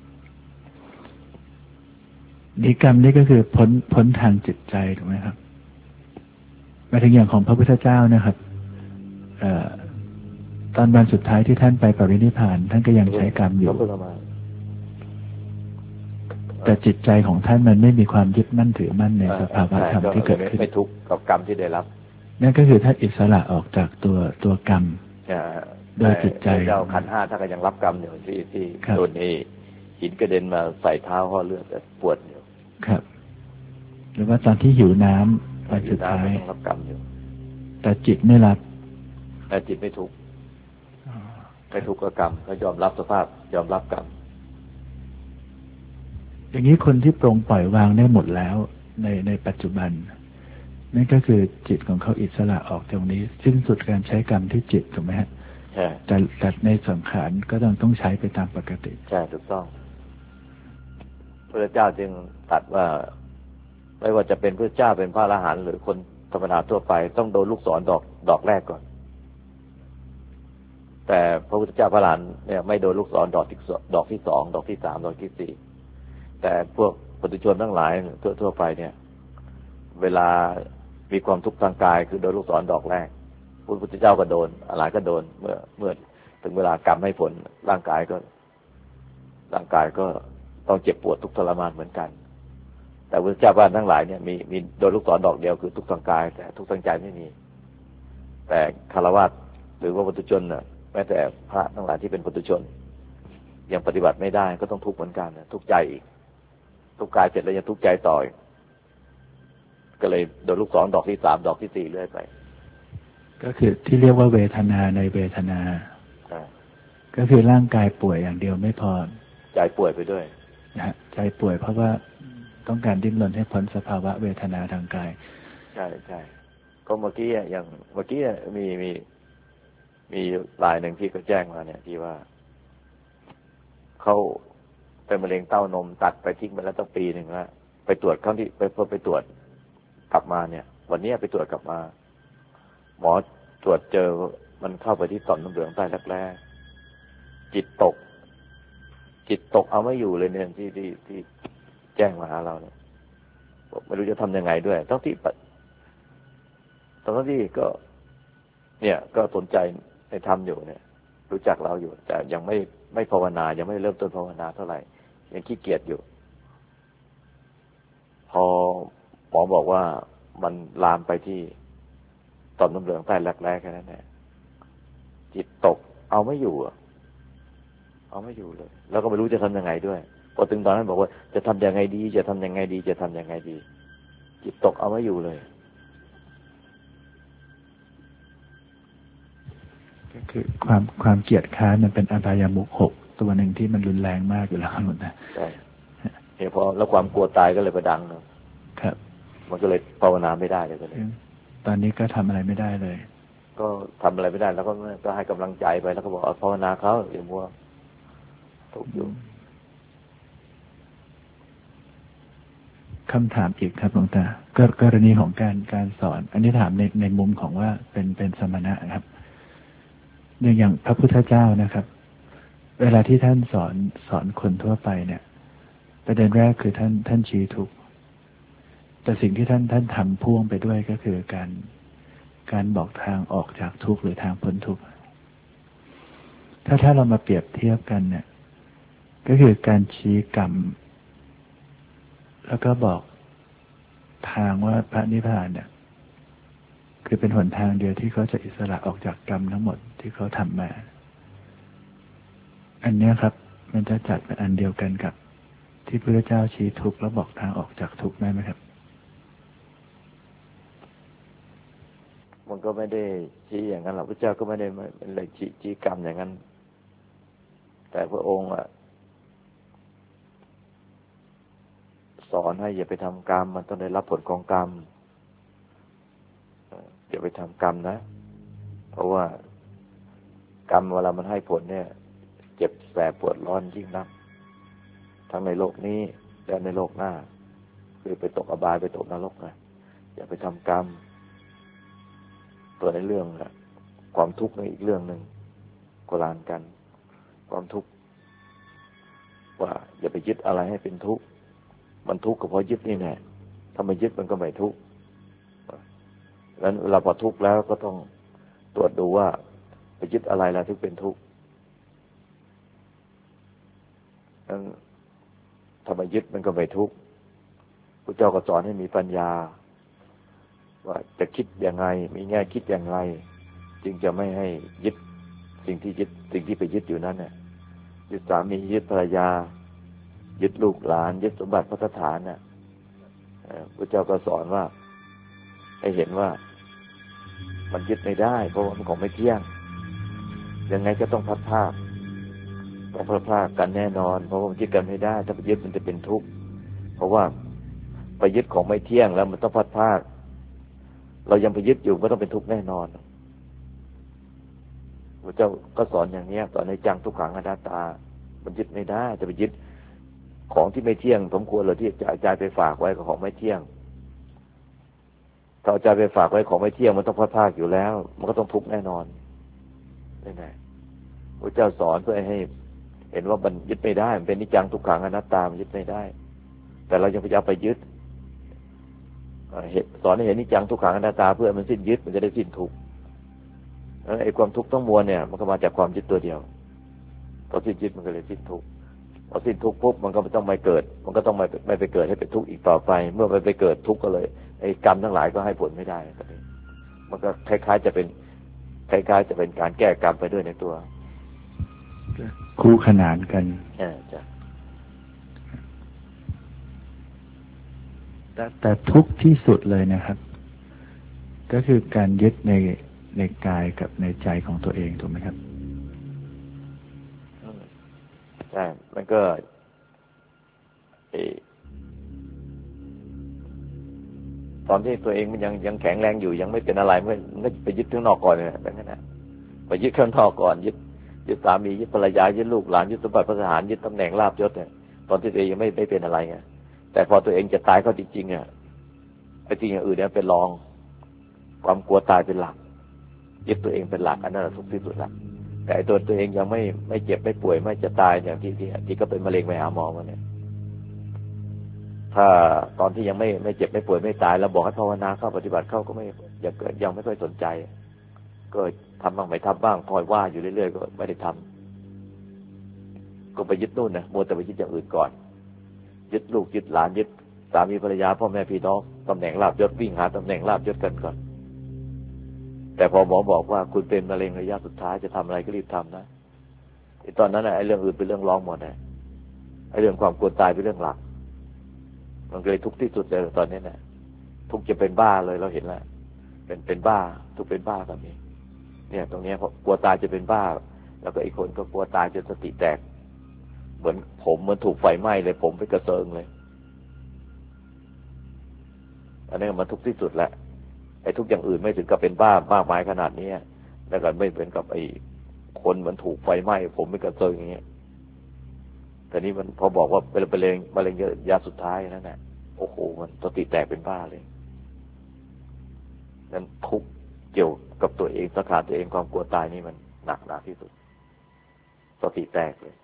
หนีกรรมนี่ก็คือพ้นทางจิตใจถูกไหมครับหมายถึงอย่างของพระพุทธเจ้านะครับตอนวันสุดท้ายที่ท่านไปปรินิพพานท่านก็ยังใช้กรรมอยู่แต่จิตใจของท่านมันไม่มีความยึดมั่นถือมั่นในสภาวะธรรมที่เกิดขึ้นไม่ทุกข์กับกรรมที่ได้รับนั่นก็คือท่านอิสระออกจากตัวกรรมโดยจิตใจเจ้าขันธ์ห้าถ้าก็ยังรับกรรมอยู่ที่โดนหินกระเด็นมาใส่เท้าห่อเลือดปวดอยู่ครับหรือว่าตอนที่หิวน้ำวันสุดท้ายต้องรับกรรมอยู่แต่จิตไม่รับแต่จิตไม่ทุกข์กับกรรมเขายอมรับสภาพยอมรับกรรมอย่างนี้คนที่ปรงปล่อยวางได้หมดแล้วในปัจจุบันนั่นก็คือจิตของเขาอิสระออกตรงนี้สิ้นสุดการใช้กรรมที่จิตถูกไหมฮะใช่แต่ในสังขารก็ต้องใช้ไปตามปกติใช่ถูกต้องพระเจ้าจึงตรัสว่าไม่ว่าจะเป็นพระเจ้าเป็นพระอรหันต์หรือคนธรรมดาทั่วไปต้องโดนลูกศรดอกแรกก่อนแต่พระพุทธเจ้าพระอรหันต์เนี่ยไม่โดนลูกศรดอกที่สองดอกที่สามดอกที่สี่แต่พวกปุถุชนทั้งหลายทั่วไปเนี่ยเวลามีความทุกข์ทางกายคือโดนลูกศรดอกแรกพระพุทธเจ้าก็โดนอรหันต์ก็โดนเมื่อถึงเวลากรรมให้ผลร่างกายก็ต้องเจ็บปวดทุกข์ทรมานเหมือนกันแต่พระพุทธเจ้าบ้านทั้งหลายเนี่ยมีโดนลูกศรดอกเดียวคือทุกข์ทางกายแต่ทุกข์ทางใจไม่มีแต่ฆราวาสหรือว่าปุถุชนน่ะแม้แต่พระทั้งหลายที่เป็นปุถุชนยังปฏิบัติไม่ได้ก็ต้องทุกข์เหมือนกันทุกข์ใจอีกทุกข์กายเสร็จแล้วยังทุกข์ใจต่อก็เลยโดนลูกศรดอกที่สามดอกที่สี่เรื่อยไปก็คือที่เรียกว่าเวทนาในเวทนาก็คือร่างกายป่วยอย่างเดียวไม่พอใจป่วยไปด้วยนะฮะใจป่วยเพราะว่าต้องการดิ้นรนให้พ้นสภาวะเวทนาทางกายใช่ใช่ก็เมื่อกี้อย่างเมื่อกี้มีรายหนึ่งที่เขาแจ้งมาเนี่ยที่ว่าเขาเป็นมะเร็งเต้านมตัดไปทิ้งไปแล้วตั้งปีหนึ่งแล้วไปตรวจครั้งที่ไปตรวจกลับมาเนี่ยวันนี้ไปตรวจกลับมาหมอตรวจเจอมันเข้าไปที่ต่อมน้ำเหลืองใต้รักแร้จิตตกเอาไม่อยู่เลยเนี่ยที่แจ้งมาหาเราเนี่ยไม่รู้จะทำยังไงด้วยทั้งที่ก็เนี่ยก็สนใจในธรรมอยู่เนี่ยรู้จักเราอยู่แต่ยังไม่ภาวนายังไม่เริ่มต้นภาวนาเท่าไหร่ยังขี้เกียจอยู่พอหมอบอกว่ามันลามไปที่ต่อมน้ำเหลืองใต้รักแร้แค่นั้นแหละจิตตกเอาไม่อยู่เลยแล้วก็ไม่รู้จะทำยังไงด้วยพอถึงตอนนั้นบอกว่าจะทำยังไงดีจะทำยังไงดีจิตตกเอาไม่อยู่เลยก็คือความเกลียดค้านมันเป็นอบายามุข6ตัวหนึ่งที่มันรุนแรงมากอยู่แล้วหมดนะใช่เนี่ยพอแล้วความกลัวตายก็เลยประดังครับมันก็เลยภาวนาไม่ได้เลยตอนนี้ก็ทำอะไรไม่ได้เลยก็ทำอะไรไม่ได้แล้วก็ให้กำลังใจไปแล้วก็บอกภาวนาเขาอย่ามัวทุกข์อยู่คำถามอีกครับหลวงตากรณีของการสอนอันนี้ถามในมุมของว่าเป็นสมณะครับอย่างพระพุทธเจ้านะครับเวลาที่ท่านสอนคนทั่วไปเนี่ยประเด็นแรกคือท่านชี้ทุกข์แต่สิ่งที่ท่านทำพ่วงไปด้วยก็คือการบอกทางออกจากทุกข์หรือทางพ้นทุกข์ถ้าเรามาเปรียบเทียบกันเนี่ยก็คือการชี้กรรมแล้วก็บอกทางว่าพระนิพพานเนี่ยคือเป็นหนทางเดียวที่เขาจะอิสระออกจากกรรมทั้งหมดที่เขาทำมาอันนี้ครับมันจะจัดเป็นอันเดียวกันกับที่พระเจ้าชี้ทุกข์แล้วบอกทางออกจากทุกข์ได้ไหมครับมันก็ไม่ได้ชี้อย่างนั้นหรอกพระเจ้าก็ไม่ได้เป็นเลยชี้กรรมอย่างนั้นแต่พระองค์สอนให้อย่าไปทำกรรมมันต้องได้รับผลของกรรมอย่าไปทำกรรมนะเพราะว่ากรรมเวลามันให้ผลเนี่ยเจ็บแสบปวดร้อนยิ่งนักทั้งในโลกนี้และในโลกหน้าคือไปตกอบายไปตกนรกนะอย่าไปทำกรรมตัวในเรื่องความทุกข์ในอีกเรื่องหนึ่งโกลานกันความทุกข์ว่าอย่าไปยึดอะไรให้เป็นทุกข์มันทุกข์ก็เพราะยึดนี่แน่ถ้าไม่ยึดมันก็ไม่ทุกข์แล้วเวลาพอทุกข์แล้วก็ต้องตรวจดูว่าไปยึดอะไรแล้วถึงเป็นทุกข์นั้นถ้าไม่ยึดมันก็ไม่ทุกข์พระเจ้าก็สอนให้มีปัญญาว่าจะคิดยังไงมีแง่คิดอย่างไรจึงจะไม่ให้ยึดสิ่งที่ไปยึดอยู่นั้นเนี่ยยึดสามียึดภรรยายึดลูกหลานยึดสมบัติพัฒฐานน่ะพระเจ้าก็สอนว่าให้เห็นว่ามันยึดไม่ได้เพราะว่ามันของไม่เที่ยงยังไงก็ต้องพัดพากกันแน่นอนเพราะว่ามันยึดกันไม่ได้ถ้าไปยึดมันจะเป็นทุกข์เพราะว่าไปยึดของไม่เที่ยงแล้วมันต้องพัดพากเรายังไปยึดอยู่ก็ต้องเป็นทุกข์แน่นอนพระเจ้าก็สอนอย่างนี้สอนในจังทุกขังอนัตตามันยึดไม่ได้จะไปยึดของที่ไม่เที่ยงสมควรเลยที่จะเอาใจไปฝากไว้กับของไม่เที่ยงถ้าเอาใจไปฝากไว้ของไม่เที่ยงมันต้องพัดพากอยู่แล้วมันก็ต้องทุกข์แน่นอนได้ไงพระเจ้าสอนเพื่อให้เห็นว่ามันยึดไม่ได้มันเป็นนิจังทุกขังอนัตตามันยึดไม่ได้แต่เรายังพยายามไปยึดสอนให้เห็นนิจังทุกขังอนัตตาเพื่อมันสิ้นยึดมันจะได้สิ้นทุกข์ไอ้ความทุกข์ทั้งมวลเนี่ยมันก็มาจากความยึดตัวเดียวพอสิ้นยึดมันก็เลยสิ้นทุกข์พอสิ้นทุกข์ปุ๊บมันก็ไม่ต้องไม่เกิดมันก็ต้องไม่ไปเกิดให้เป็นทุกข์อีกต่อไปเมื่อไปเกิดทุกข์ก็เลยไอ้กรรมทั้งหลายก็ให้ผลไม่ได้มันก็คล้ายๆจะเป็นการแก้กรรมไปด้วยในตัวคู่ขนานกันจ้ะแต่ทุกข์ที่สุดเลยนะครับก็คือการยึดในในกายกับในใจของตัวเองถูกไหมครับใช่มันก็ตอนที่ตัวเองมันยังแข็งแรงอยู่ยังไม่เป็นอะไรไม่ไปยึดข้างนอกก่อนเนี่ยแบบนั้นนะไปยึดข้างนอกก่อนยึดสามียึดภรรยายึดลูกหลานยึดสมบัติพระทหารยึดตำแหน่งลาภยศเนี่ยตอนที่ตัวเองยังไม่เป็นอะไรไงแต่พอตัวเองจะตายเขาจริงๆอ่ะไอ้จริงอย่างอื่นเนี่ยเป็นรองความกลัวตายเป็นหลักยึดตัวเองเป็นหลักอันนั้นทุกข์ที่สุดละแต่ไอ้ตัวเองยังไม่เจ็บไม่ป่วยไม่จะตายอย่างที่ก็เป็นมะเร็งไปหาหมอมาเนี่ยถ้าตอนที่ยังไม่เจ็บไม่ป่วยไม่ตายแล้วบอกให้ภาวนาเข้าปฏิบัติเข้าก็ไม่ยังไม่ค่อยสนใจก็ทำบ้างไม่ทำบ้างคอยว่าอยู่เรื่อยๆก็ไม่ได้ทำก็ไปยึดนู่นนะมัวแต่ไปยึดอย่างอื่นก่อนยึดลูกยึดหลานยึดสามีภรรยาพ่อแม่พี่น้องตำแหน่งลาภยศวิ่งหาตำแหน่งลาภยศกันก่อนแต่พอหมอบอกว่าคุณเป็นมะเร็งระยะสุดท้ายจะทำอะไรก็รีบทำนะตอนนั้นไอ้เรื่องอื่นเป็นเรื่องรองหมดนะไอ้เรื่องความกลัวตายเป็นเรื่องหลักมันเลยทุกข์ที่สุดเลยตอนนี้เนี่ยทุกข์จะเป็นบ้าเลยเราเห็นแล้วเป็นบ้าทุกข์เป็นบ้าแบบนี้เนี่ยตรงนี้พอกลัวตายจะเป็นบ้าแล้วก็อีกคนก็กลัวตายจนสติแตกเหมือนถูกไฟไหม้เลยผมไปกระเซิงเลยอันนี้มันทุกข์ที่สุดแล้วไอ้ทุกอย่างอื่นไม่ถึงกับเป็นบ้ามากมายขนาดนี้แล้วก็ไม่เป็นกับไอ้คนเหมือนถูกไฟไหม้ผมไปกระเซิงอย่างเงี้ยแต่นี่มันพอบอกว่าเป็นมะเร็งยาสุดท้ายนั่นแหละโอ้โหมันสติแตกเป็นบ้าเลยนั้นทุกข์เกี่ยวกับตัวเองสังขารตัวเองความกลัวตายนี่มันหนักหนาที่สุดสติแตกเลย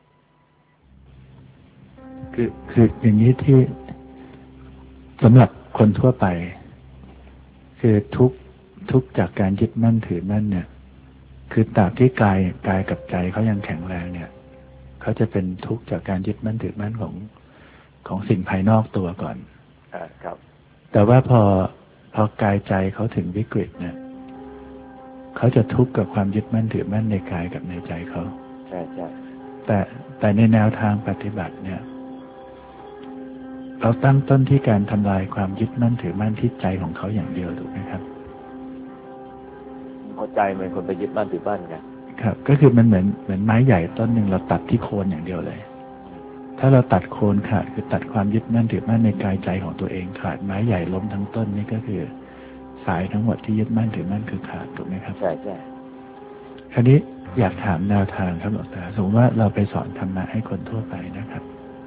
คืออย่างนี้ที่สำหรับคนทั่วไปคือทุกจากการยึดมั่นถือมั่นเนี่ยคือตราบที่กายกับใจเขายังแข็งแรงเนี่ยเขาจะเป็นทุกข์จากการยึดมั่นถือมั่นของสิ่งภายนอกตัวก่อนครับแต่ว่าพอกายใจเขาถึงวิกฤตเนี่ยเขาจะทุกข์กับความยึดมั่นถือมั่นในกายกับในใจเขาใช่ใช่แต่ในแนวทางปฏิบัติเนี่ยเราตั้งต้นที่การทำลายความยึดมั่นถือมั่นที่ใจของเขาอย่างเดียวถูกไหมครับพอใจเหมือนคนไปยึดมั่นถือมั่นไงครับก็คือมันเหมือนไม้ใหญ่ต้นหนึ่งเราตัดที่โคนอย่างเดียวเลยถ้าเราตัดโคนขาดคือตัดความยึดมั่นถือมั่นในกายใจของตัวเองขาดไม้ใหญ่ล้มทั้งต้นนี่ก็คือสายทั้งหมดที่ยึดมั่นถือมั่นคือขาดถูกไหมครับใช่ใช่คราวนี้อยากถามแนวทางครับหลวงตาสมมติว่าเราไปสอนธรรมะให้คนทั่วไปนะครับ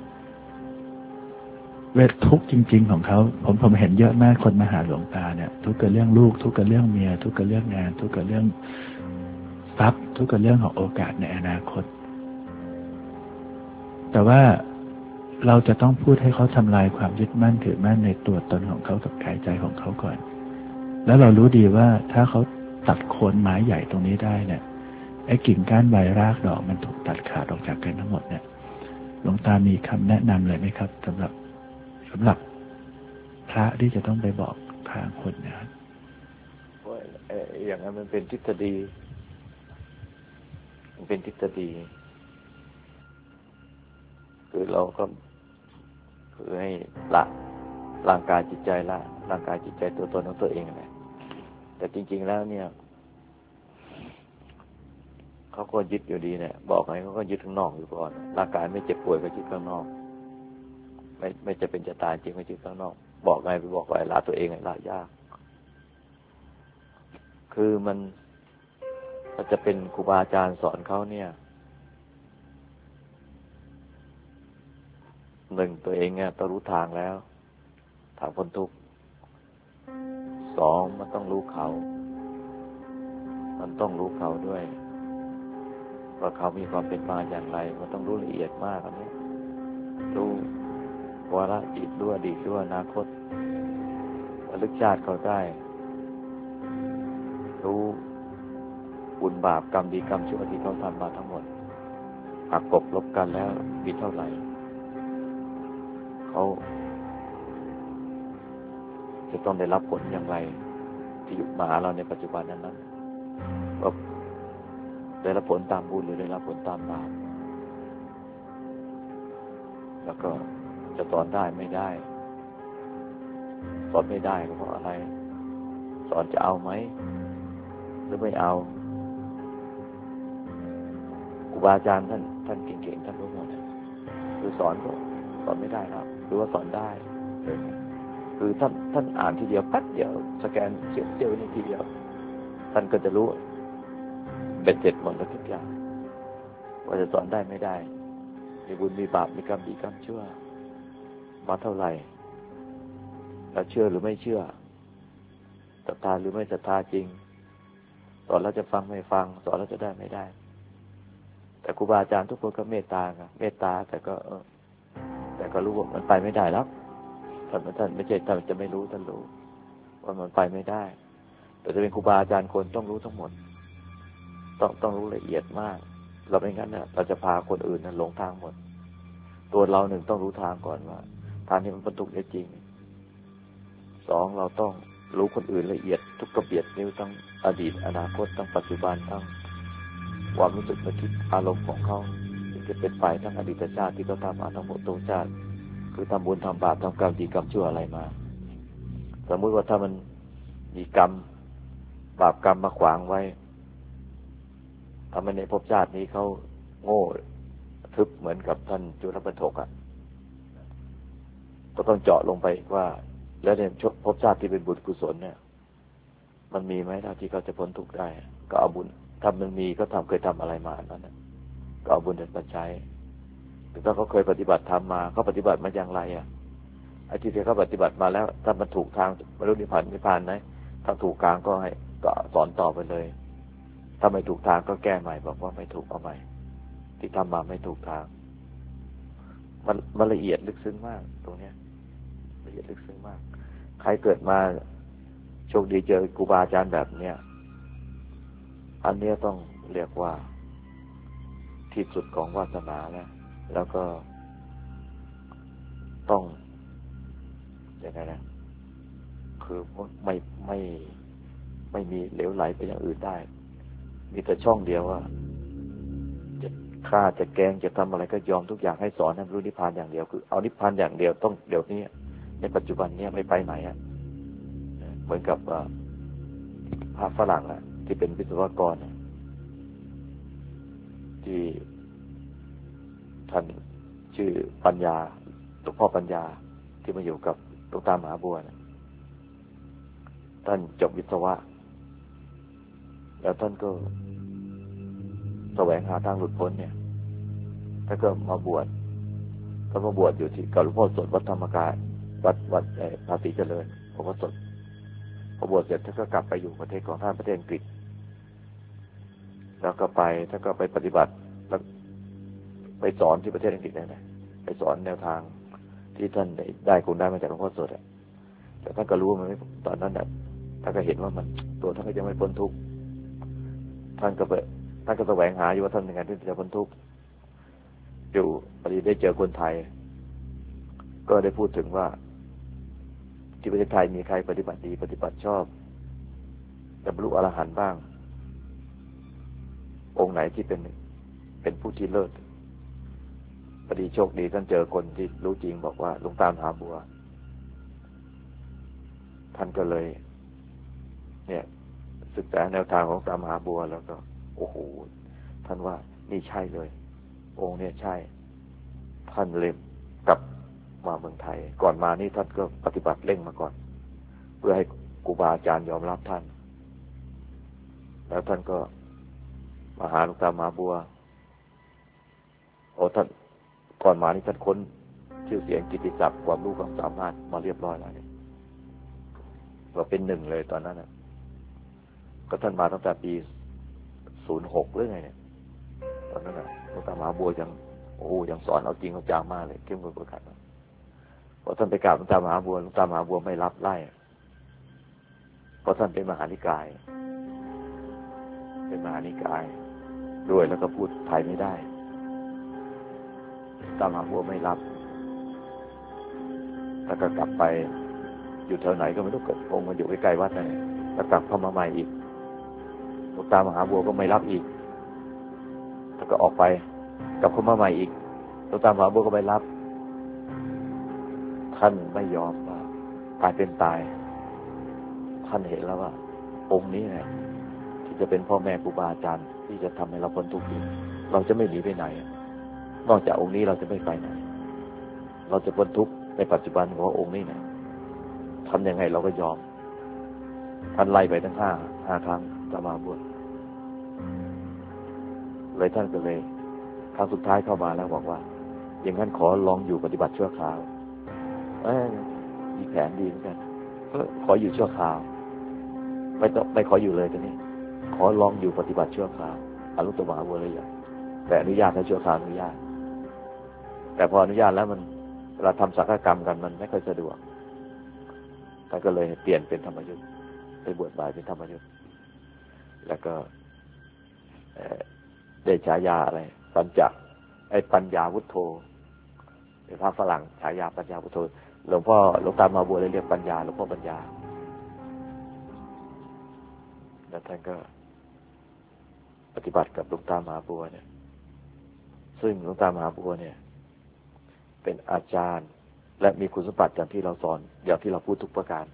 เวททุกข์จริงๆของเขาผมเห็นเยอะมากคนมาหาหลวงตาเนี่ยทุกข์กับเรื่องลูกทุกข์กับเรื่องเมียทุกข์กับเรื่องงานทุกข์กับเรื่องทรัพย์ทุกข์กับเรื่องของโอกาสในอนาคตแต่ว่าเราจะต้องพูดให้เขาทำลายความยึดมั่นถือมั่นในตัวตนของเขากับกายใจของเขาก่อนแล้วเรารู้ดีว่าถ้าเขาตัดโคนไม้ใหญ่ตรงนี้ได้เนี่ยไอ้กิ่งก้านใบรากดอกมันถูกตัดขาดออกจากกันทั้งหมดเนี่ยหลวงตามีคำแนะนำเลยไหมครับสำหรับพระที่จะต้องไปบอกทางคนนะครับอย่างนั้นมันเป็นทฤษฎีคือเราก็คือให้ละร่างกายจิตใจละร่างกายจิตใจตัวตนของตัวเองนะแต่จริงๆแล้วเนี่ยเขาก็ยึดอยู่ดีเนี่ยบอกไงเขาก็ยึดข้างนอกอยู่ก่อนร่างกายไม่เจ็บป่วยก็ยึดข้างนอกไม่จะเป็นจะตายจริงไม่ยึดข้างนอกบอกไงไปบอกว่าละตัวเองละยากคือมันถ้าจะเป็นครูบาอาจารย์สอนเขาเนี่ยหนึ่งตัวเองเนี่ยต้องรู้ทางแล้วทางพ้นทุกข์สองมันต้องรู้เขาด้วยว่าเขามีความเป็นมาอย่างไรมันต้องรู้ละเอียดมากอันนี้รู้วาระจิตรู้อดีตรู้อนาคตระลึกชาติเขาได้รู้บุญบาปกรรมดีกรรมชั่วที่เขาทำมาทั้งหมดหักกบลบกันแล้วมีเท่าไหร่เขาจะต้องได้รับผลอย่างไรที่อยู่มาหาเราในปัจจุบันนั้นว่าได้รับผลตามบุญหรือได้รับผลตามบาปแล้วก็จะสอนได้ไม่ได้สอนไม่ได้ก็เพราะอะไรสอนจะเอาไหมรือไม่เอาครูบาอาจารย์ท่านเก่งๆท่านรู้หมดคือสอนก็สอนไม่ได้ครับหรือว่าสอนได้คือท่านอ่านทีเดียวแป๊บเดียวสแกนเสี้ยวนี่ทีเดียวท่านก็จะรู้เบ็ดเสร็จหมดแล้วทุกอย่างว่าจะสอนได้ไม่ได้มีบุญมีบาปมีกรรมดีกรรมชั่วมาเท่าไหร่เราเชื่อหรือไม่เชื่อศรัทธาหรือไม่ศรัทธาจริงสอนแล้วจะฟังไม่ฟังสอนแล้วจะได้ไม่ได้แต่ครูบาอาจารย์ทุกคนก็เมตตาครับเมตตาแต่ก็รู้ว่ามันไปไม่ได้แล้วท่านไม่ใช่ท่านจะไม่รู้ท่านรู้ว่ามันไปไม่ได้แต่จะเป็นครูบาอาจารย์คนต้องรู้ทั้งหมดต้องรู้ละเอียดมากเราไม่งั้นเนี่ยเราจะพาคนอื่นนั้นหลงทางหมดตัวเราหนึ่งต้องรู้ทางก่อนว่าทางนี้มันบรรทุกได้จริงสองเราต้องรู้คนอื่นละเอียดทุกกระเบียดนิ้วทั้งอดีตอนาคตทั้งปัจจุบันทั้งความรู้สึกนึกคิดอารมณ์ของเขาที่จะเป็นไปทั้งอดีตชาติที่เขาทำมาทั้งหมดตัวชาติคือทำบุญทำบาปทำกรรมดีกรรมชั่วอะไรมาสมมติว่าถ้ามันมีกรรมบาปกรรมมาขวางไว้ทำให้ในภพชาตินี้เขาโง่ทึบเหมือนกับท่านจุลปันถกก็ต้องเจาะลงไปว่าแล้วในภพชาติที่เป็นบุญกุศลเนี่ยมันมีไหมที่เขาจะพ้นทุกข์ได้ก็เอาบุญถ้ามันมีก็เคยทำอะไรมาอันนั้นก็เอาบุญนั้นมาใช้หรือถ้าเขาเคยปฏิบัติทำมาเขาปฏิบัติมาอย่างไรไอ้ที่เขาปฏิบัติมาแล้วถ้ามันถูกทางบรรลุนิพพานไหมถ้าถูกทางก็ให้ก็สอนต่อไปเลยถ้าไม่ถูกทางก็แก้ใหม่บอกว่าไม่ถูกเอาใหม่ที่ทำมาไม่ถูกทางมันละเอียดลึกซึ้งมากตรงเนี้ยละเอียดลึกซึ้งมากใครเกิดมาโชคดีเจอครูบาอาจารย์แบบเนี้ยอันเนี้ยต้องเรียกว่าที่สุดของวาสนาแล้วก็ต้องยังไงนะคือไม่มีเหลวไหลไปอย่างอื่นได้มีแต่ช่องเดียวว่าจะฆ่าจะแกล้งจะทำอะไรก็ยอมทุกอย่างให้สอนให้รู้นิพพานอย่างเดียวคือเอานิพพานอย่างเดียวต้องเดี๋ยวนี้ในปัจจุบันนี้ไม่ไปไหนเหมือนกับพระฝรั่งที่เป็นวิศวกรที่ท่านชื่อปัญญาหลวงพ่อปัญญาที่มาอยู่กับหลวงตามหาบัวท่านจบวิศวะแล้วท่านก็แสวงหาทางหลุดพ้นเนี่ยท่านก็มาบวชอยู่ที่กับหลวงพ่อสดวัดธรรมกายวัดภาษีเจริญหลวงพ่อสดพอบวชเสร็จท่านก็กลับไปอยู่ประเทศของท่านประเทศอังกฤษแล้วก็ท่านก็ไปปฏิบัติแล้วไปสอนที่ประเทศอังกฤษนะไปสอนแนวทางที่ท่านได้คงได้มาจากหลวงพ่อสดแต่ท่านก็รู้มันไม่ตอนนั้นท่านก็เห็นว่ามันตัวท่านก็ยังไม่พ้นทุกข์ท่านก็แสวงหาอยู่ว่าทำยังไงที่จะพ้นทุกข์อยู่พอดีได้เจอคนไทยก็ได้พูดถึงว่าที่ประเทศไทยมีใครปฏิบัติดีปฏิบัติชอบบรรลุอรหันต์บ้างองค์ไหนที่เป็นผู้ที่เลิศพอดีโชคดีท่านเจอคนที่รู้จริงบอกว่าหลวงตามหาบัวท่านก็เลยเนี่ยศึกษาแนวทางของตามหาบัวแล้วก็โอ้โหท่านว่านี่ใช่เลยองค์เนี่ยใช่ท่านเลยกลับมาเมืองไทยก่อนมานี่ท่านก็ปฏิบัติเร่งมาก่อนเพื่อให้ครูบาอาจารย์ยอมรับท่านแล้วท่านก็มาหาหลวงตามหาบัวท่านก่อนมานี่ท่านค้นชื่อเสียงกิตติศัพท์ความรู้ความสามารถมาเรียบร้อยแล้วเนี่ยก็เป็นหนึ่งเลยตอนนั้นก็ท่านมาตั้งแต่ปี06หรือไงเนี่ยตอนนั้นหลวงตามหาบัวยังสอนเอาจริงเอาจังมากเลยเข้มข้นกว่ากันพอท่านไปกราบหลวงตามหาบัวหลวงตามหาบัวไม่รับไล่เพราะท่านเป็นมหานิกายด้วยแล้วก็พูดไทยไม่ได้ตามหาบัวไม่รับแล้วก็กลับไปอยู่แถวไหนก็ไม่รู้เกิดองค์มันอยู่ใกล้ๆวัดนั่นแล้วกลับเข้ามาใหม่อีกหลวงตามหาบัวก็ไม่รับอีกแล้วก็ออกไปกลับเข้ามาใหม่อีกหลวงตามหาบัวก็ไม่รับท่านไม่ยอมว่าตายเป็นตายท่านเห็นแล้วว่าองค์นี้เนี่ยที่จะเป็นพ่อแม่ครูบาอาจารย์ที่จะทำให้เราพ้นทุกข์เราจะไม่หนีไปไหนนอกจากองค์นี้เราจะไม่ไปไหนเราจะพ้นทุกข์ในปัจจุบันขององค์นี้นะทำยังไงเราก็ยอมท่านไล่ไปทั้งห้าครั้งจะมาบวชเลยท่านก็เลยครั้งสุดท้ายเข้ามาแล้วบอกว่าอย่างนั้นขอลองอยู่ปฏิบัติชั่วคราวมีแผนดีเหมือนกันขออยู่ชั่วคราวไม่ขออยู่เลยตอนนี้ขอลองอยู่ปฏิบัติชั่วคราวอนุตตมหาบัวเลยอย่างแต่อนุญาตให้ชั่วคราวอนุญาตแต่พออนุญาตแล้วมันเวลาทำสังฆกรรมกันมันไม่ค่อยสะดวกท่านก็เลยเปลี่ยนเป็นธรรมยุทธ์ไปบวชบ่ายเป็นธรรมยุทธ์แล้วก็ได้ฉายาอะไรปัญญาวุฒโธเป็นพระฝรั่งฉายาปัญญาวุฒโธหลวงตามาบัวเลยเรียกปัญญาหลวงพ่อปัญญาแล้วท่านก็ปฏิบัติกับหลวงตามหาบัวเนี่ยซึ่งหลวงตามหาบัวเนี่ยเป็นอาจารย์และมีคุณสมบัติอย่างที่เราสอนอย่างที่เราพูดทุกประการ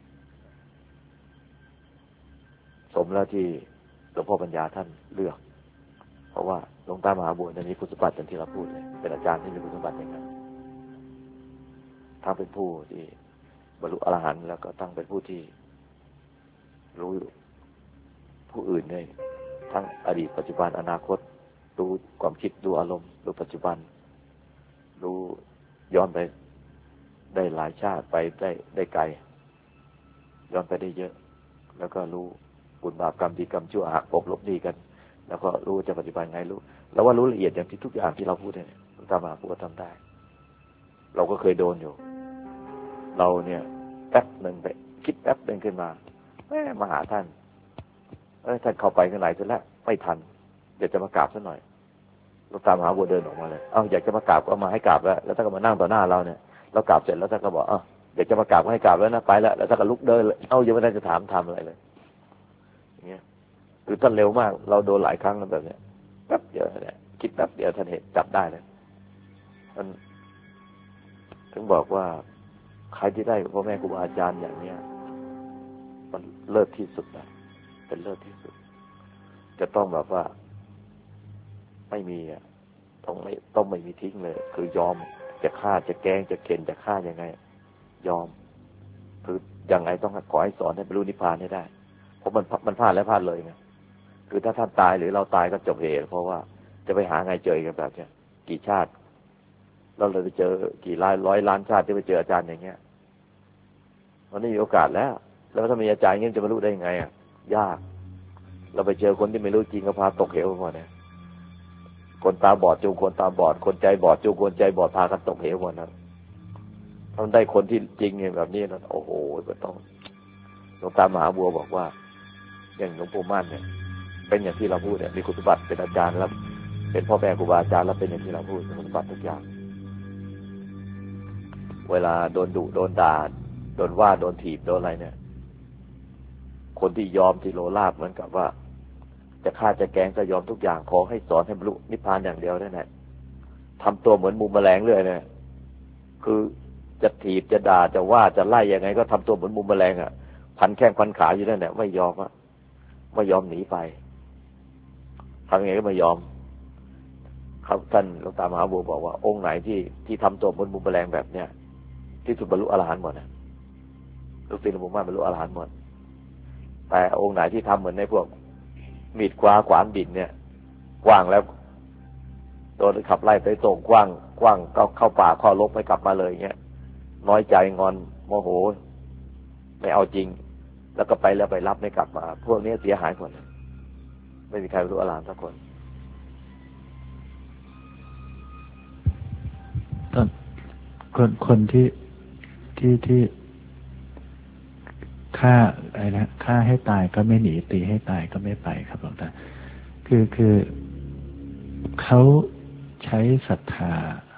สมแล้วที่หลวงพ่อปัญญาท่านเลือกเพราะว่าหลวงตามหาบัวจะมีคุณสมบัติอย่างที่เราพูดเลยเป็นอาจารย์ที่มีคุณสมบัติอย่างนั้นทั้งเป็นผู้ที่บรรลุอรหันต์แล้วก็ทั้งเป็นผู้ที่รู้ผู้อื่นได้ทั้งอดีตปัจจุบันอนาคตรู้ความคิดรู้อารมณ์รู้ปัจจุบันรู้ย้อนไปได้หลายชาติไปได้ไกลย้อนไปได้เยอะแล้วก็รู้บุญบาปกรรมดีกรรมชั่วหักภพลบดีกันแล้วก็รู้จะปฏิบัติไงรู้แล้วว่ารู้ละเอียดอย่างที่ทุกอย่างที่เราพูดเนี่ยตามหาผู้ก็ทำได้เราก็เคยโดนอยู่เราเนี่ยแป๊บหนึ่งไปคิดแป๊บหนึ่งขึ้นมามาหาท่านท่านเข้าไปข้างในจนแล้วไม่ทันเดี๋ยวจะมากราบซะหน่อยเราตามหาบัวเดินออกมาเลยอยากจะมากราบก็มาให้กราบแล้วท่านก็มานั่งต่อหน้าเราเนี่ยเรากราบเสร็จแล้วท่านก็บอกเดี๋ยวจะมากราบก็ให้กราบแล้วนะไปแล้วท่านก็ลุกเดินเลยยังไม่ได้จะถามทำอะไรเลยอย่างเงี้ยคือท่านเร็วมากเราโดนหลายครั้งแบบเนี้ยแป๊บเดียวเนี่ยคิดแป๊บเดียวท่านเห็นจับได้เลยท่านถึงบอกว่าใครที่ได้พ่อแม่ครูบาอาจารย์อย่างเนี้ยมันเลิศที่สุดนะเป็นเลิศที่สุดจะต้องแบบว่าไม่มีต้องไม่มีทิ้งเลยคือยอมจะฆ่าจะแกล้งจะเข็นจะฆ่ายังไงยอมคือยังไงต้องขอให้สอนให้บรรลุนิพพานให้ได้เพราะมันพลาดแล้วพลาดเลยไงคือถ้าท่านตายหรือเราตายก็จบเหตุเพราะว่าจะไปหาไงเจอกันแบบเนี้ยกี่ชาติเราเลยไปเจอกี่ร้อยล้านชาติที่ไปเจออาจารย์อย่างเงี้ยมันไม่มีโอกาสแล้วถ้ามีอาจารย์เงี้ยจะบรรลุได้ยังไงยากเราไปเจอคนที่ไม่รู้จริงก็พาตกเหวหมดเนี่ยคนตาบอดจูงคนตาบอดคนใจบอดจูงคนใจบอดพากันตกเหวหมดนะถ้าได้คนที่จริงเนี่ยแบบนี้นะโอ้โหมันต้องหลวงตามหาบัวบอกว่าอย่างหลวงปู่มั่นเนี่ยเป็นอย่างที่เราพูดเนี่ยมีคุณสมบัติเป็นอาจารย์แล้วเป็นพ่อแม่ครูบาอาจารย์แล้วเป็นอย่างที่เราพูดมีคุณสมบัติทุกอย่างเวลาโดนดุโดนด่าโดนว่าโดนถีบโดนอะไรเนี่ยคนที่ยอมที่โลภเหมือนกับว่าจะฆ่าจะแกล้งจะยอมทุกอย่างขอให้สอนให้บรรลุนิพพานอย่างเดียวนั่นแหละทำตัวเหมือนมูแมลงเรื่อยเนี่ยคือจะถีบจะด่าจะว่าจะไล่ยังไงก็ทำตัวเหมือนมูแมลงพันแข้งพันขาอยู่นั่นแหละไม่ยอมหนีไปทำยังไงก็ไม่ยอมครับท่านหลวงตามหาบัวบอกว่าองค์ไหนที่ทำตัวเหมือนมูแมลงแบบเนี้ยที่สุดบรรลุอรหันต์หมดนะลูกศิษย์หลวงปู่มั่นบรรลุอรหันต์หมดแต่องค์ไหนที่ทำเหมือนในพวกมีดขวานบินเนี่ยกว้างแล้วโดนขับไล่ไปส่งกว้างก็เข้าป่าเข้าลบไม่กลับมาเลยเงี้ยน้อยใจงอนโมโหไม่เอาจริงแล้วก็ไปแล้วไปรับไม่กลับมาพวกนี้เสียหายหมดไม่มีใครรู้อรหันต์สักคนคนที่ฆ่าอะไรนะฆ่าให้ตายก็ไม่หนีตีให้ตายก็ไม่ไปครับหลวงตาคือเขาใช้ศรัทธา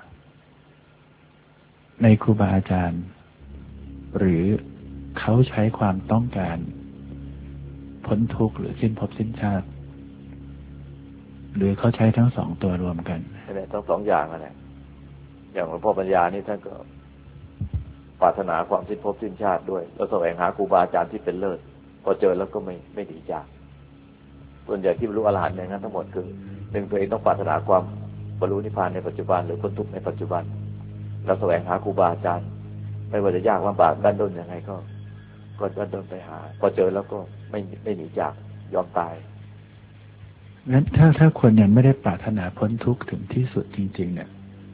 ในครูบาอาจารย์หรือเขาใช้ความต้องการพ้นทุกข์หรือสิ้นภพสิ้นชาติหรือเขาใช้ทั้งสองตัวรวมกันทั้งสองอย่างนั่นแหละอย่างหลวงพ่อปัญญานี่ท่านก็ปรารถนาความสิ้นภพสิ้นชาติด้วยแล้วแสวงหาครูบาอาจารย์ที่เป็นเลิศพอเจอแล้วก็ไม่ดีจากส่วนใหญ่ที่บรรลุอรหันต์อย่างนั้นทั้งหมดคือหนึ่งตัวเองต้องปรารถนาความบรรลุนิพพานในปัจจุบันหรือพ้นทุกข์ในปัจจุบันแล้วแสวงหาครูบาอาจารย์ไม่ว่าจะยากลำบากดันด้นยังไงก็ดันด้นไปหาพอเจอแล้วก็ไม่หนีจากยอมตายงั้นถ้าคนยังไม่ได้ปรารถนาพ้นทุกข์ถึงที่สุดจริงๆเนี่ย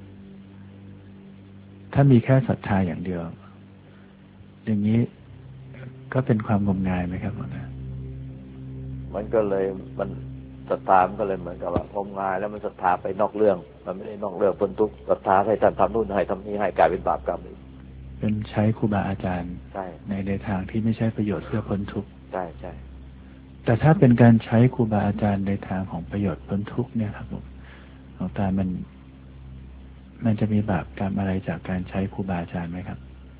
ถ้ามีแค่ศรัทธาอย่างเดียวอย่างนี้ก็เป็นความงมงายไหมครับหลวงตามันก็เลยมันศรัทธามันก็เลยเหมือนกับว่างมงายแล้วมันศรัทธาไปนอกเรื่องมันไม่ได้นอกเรื่องพ้นทุกข์ศรัทธาให้ท่านทำนู่นให้ทำนี่ให้กลายเป็นบาปกรรมอีกเป็นใช้ครูบาอาจารย์ในทางที่ไม่ใช่ประโยชน์เพื่อพ้นทุกข์ใช่ใช่แต่ถ้าเป็นการใช้ครูบาอาจารย์ในทางของประโยชน์พ้นทุกข์เนี่ยครับหลวงตามันจะมีบาปกรรมอะไรจากการใช้ครูบาอาจารย์ไหมครับ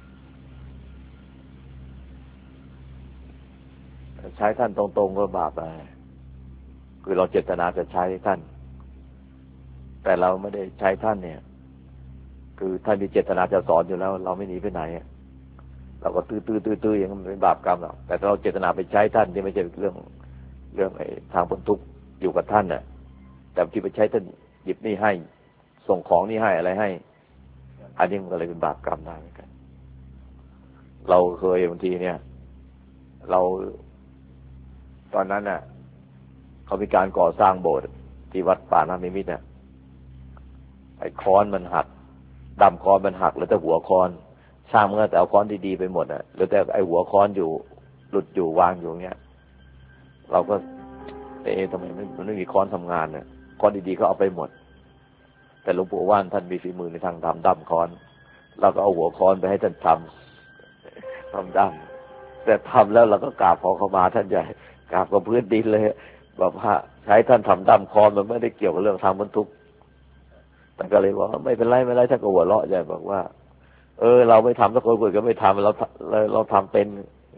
ใช้ท่านตรงๆก็บาปไปคือเราเจตนาจะใช้ท่านแต่เราไม่ได้ใช้ท่านเนี่ยคือท่านมีเจตนาจะสอนอยู่แล้วเราไม่หนีไปไหนเราก็ตื้ออย่างนั้นเป็นบาปกรรมหรอกแต่ถ้าเราเจตนาไปใช้ท่านที่ไม่ใช่เรื่องไอ้ทางพ้นทุกข์อยู่กับท่านน่ะแต่ที่ไปใช้ท่านหยิบนี่ให้ส่งของนี่ให้อะไรให้อันนี้มันก็เลยเป็นบาปกรรมได้เหมือนกันเราเคยบางทีเนี่ยเราตอนนั้นน่ะเขามีการก่อสร้างโบสถ์ที่วัดป่านามิมิตรเนี่ยไอ้ค้อนมันหักดำค้อนมันหักแล้วแต่หัวค้อนช่างมันก็แต่เอาค้อนดีๆไปหมดอ่ะหรือแต่ไอ้หัวค้อนอยู่หลุดอยู่วางอยู่เงี้ยเราก็ทำไมมันไม่มีค้อนทำงานเนี่ยค้อนดีๆก็เอาไปหมดแต่หลวงปู่ว่านท่านมีฝีมือในทางทำด้ำค้อนเราก็เอาหัวค้อนไปให้ท่านทำด้ำแต่ทำแล้วเราก็กราบขอเข้ามาท่านใหญ่กราบกับพื้นดินเลยบอกว่าใช้ท่านทำด้ำค้อนมันไม่ได้เกี่ยวกับเรื่องทางบรรทุกแต่ก็เลยบอกไม่เป็นไรท่านก็หัวเราะใหญ่บอกว่าเราไม่ทำสักคนก็ไม่ทำเราทำเป็น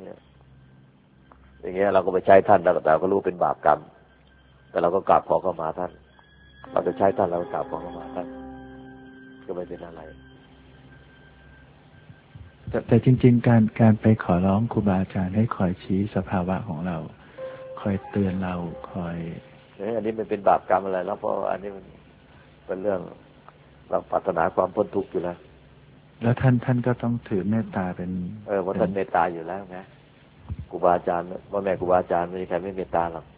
อย่างเงี้ยเราก็ไปใช้ท่านแต่ก็รู้เป็นบาปกรรมแต่เราก็กราบขอเข้ามาท่านเราจะใช้ท่านเราก็กราบขอเข้ามาท่านก็ไม่เป็นอะไรแต่จริงๆการไปขอร้องครูบาอาจารย์ให้คอยชี้สภาวะของเราคอยเตือนเราคอยอันนี้มันเป็นบาปกรรมอะไรแล้วเพราะอันนี้มันเป็นเรื่องเราปรารถนาความพ้นทุกข์อยู่แล้วท่านก็ต้องถือเมตตาเป็นเพราะท่านเมตตาอยู่แล้วไงครูบาอาจารย์พ่อแม่ครูบาอาจารย์ไม่มีใครไม่เมตตาหรอก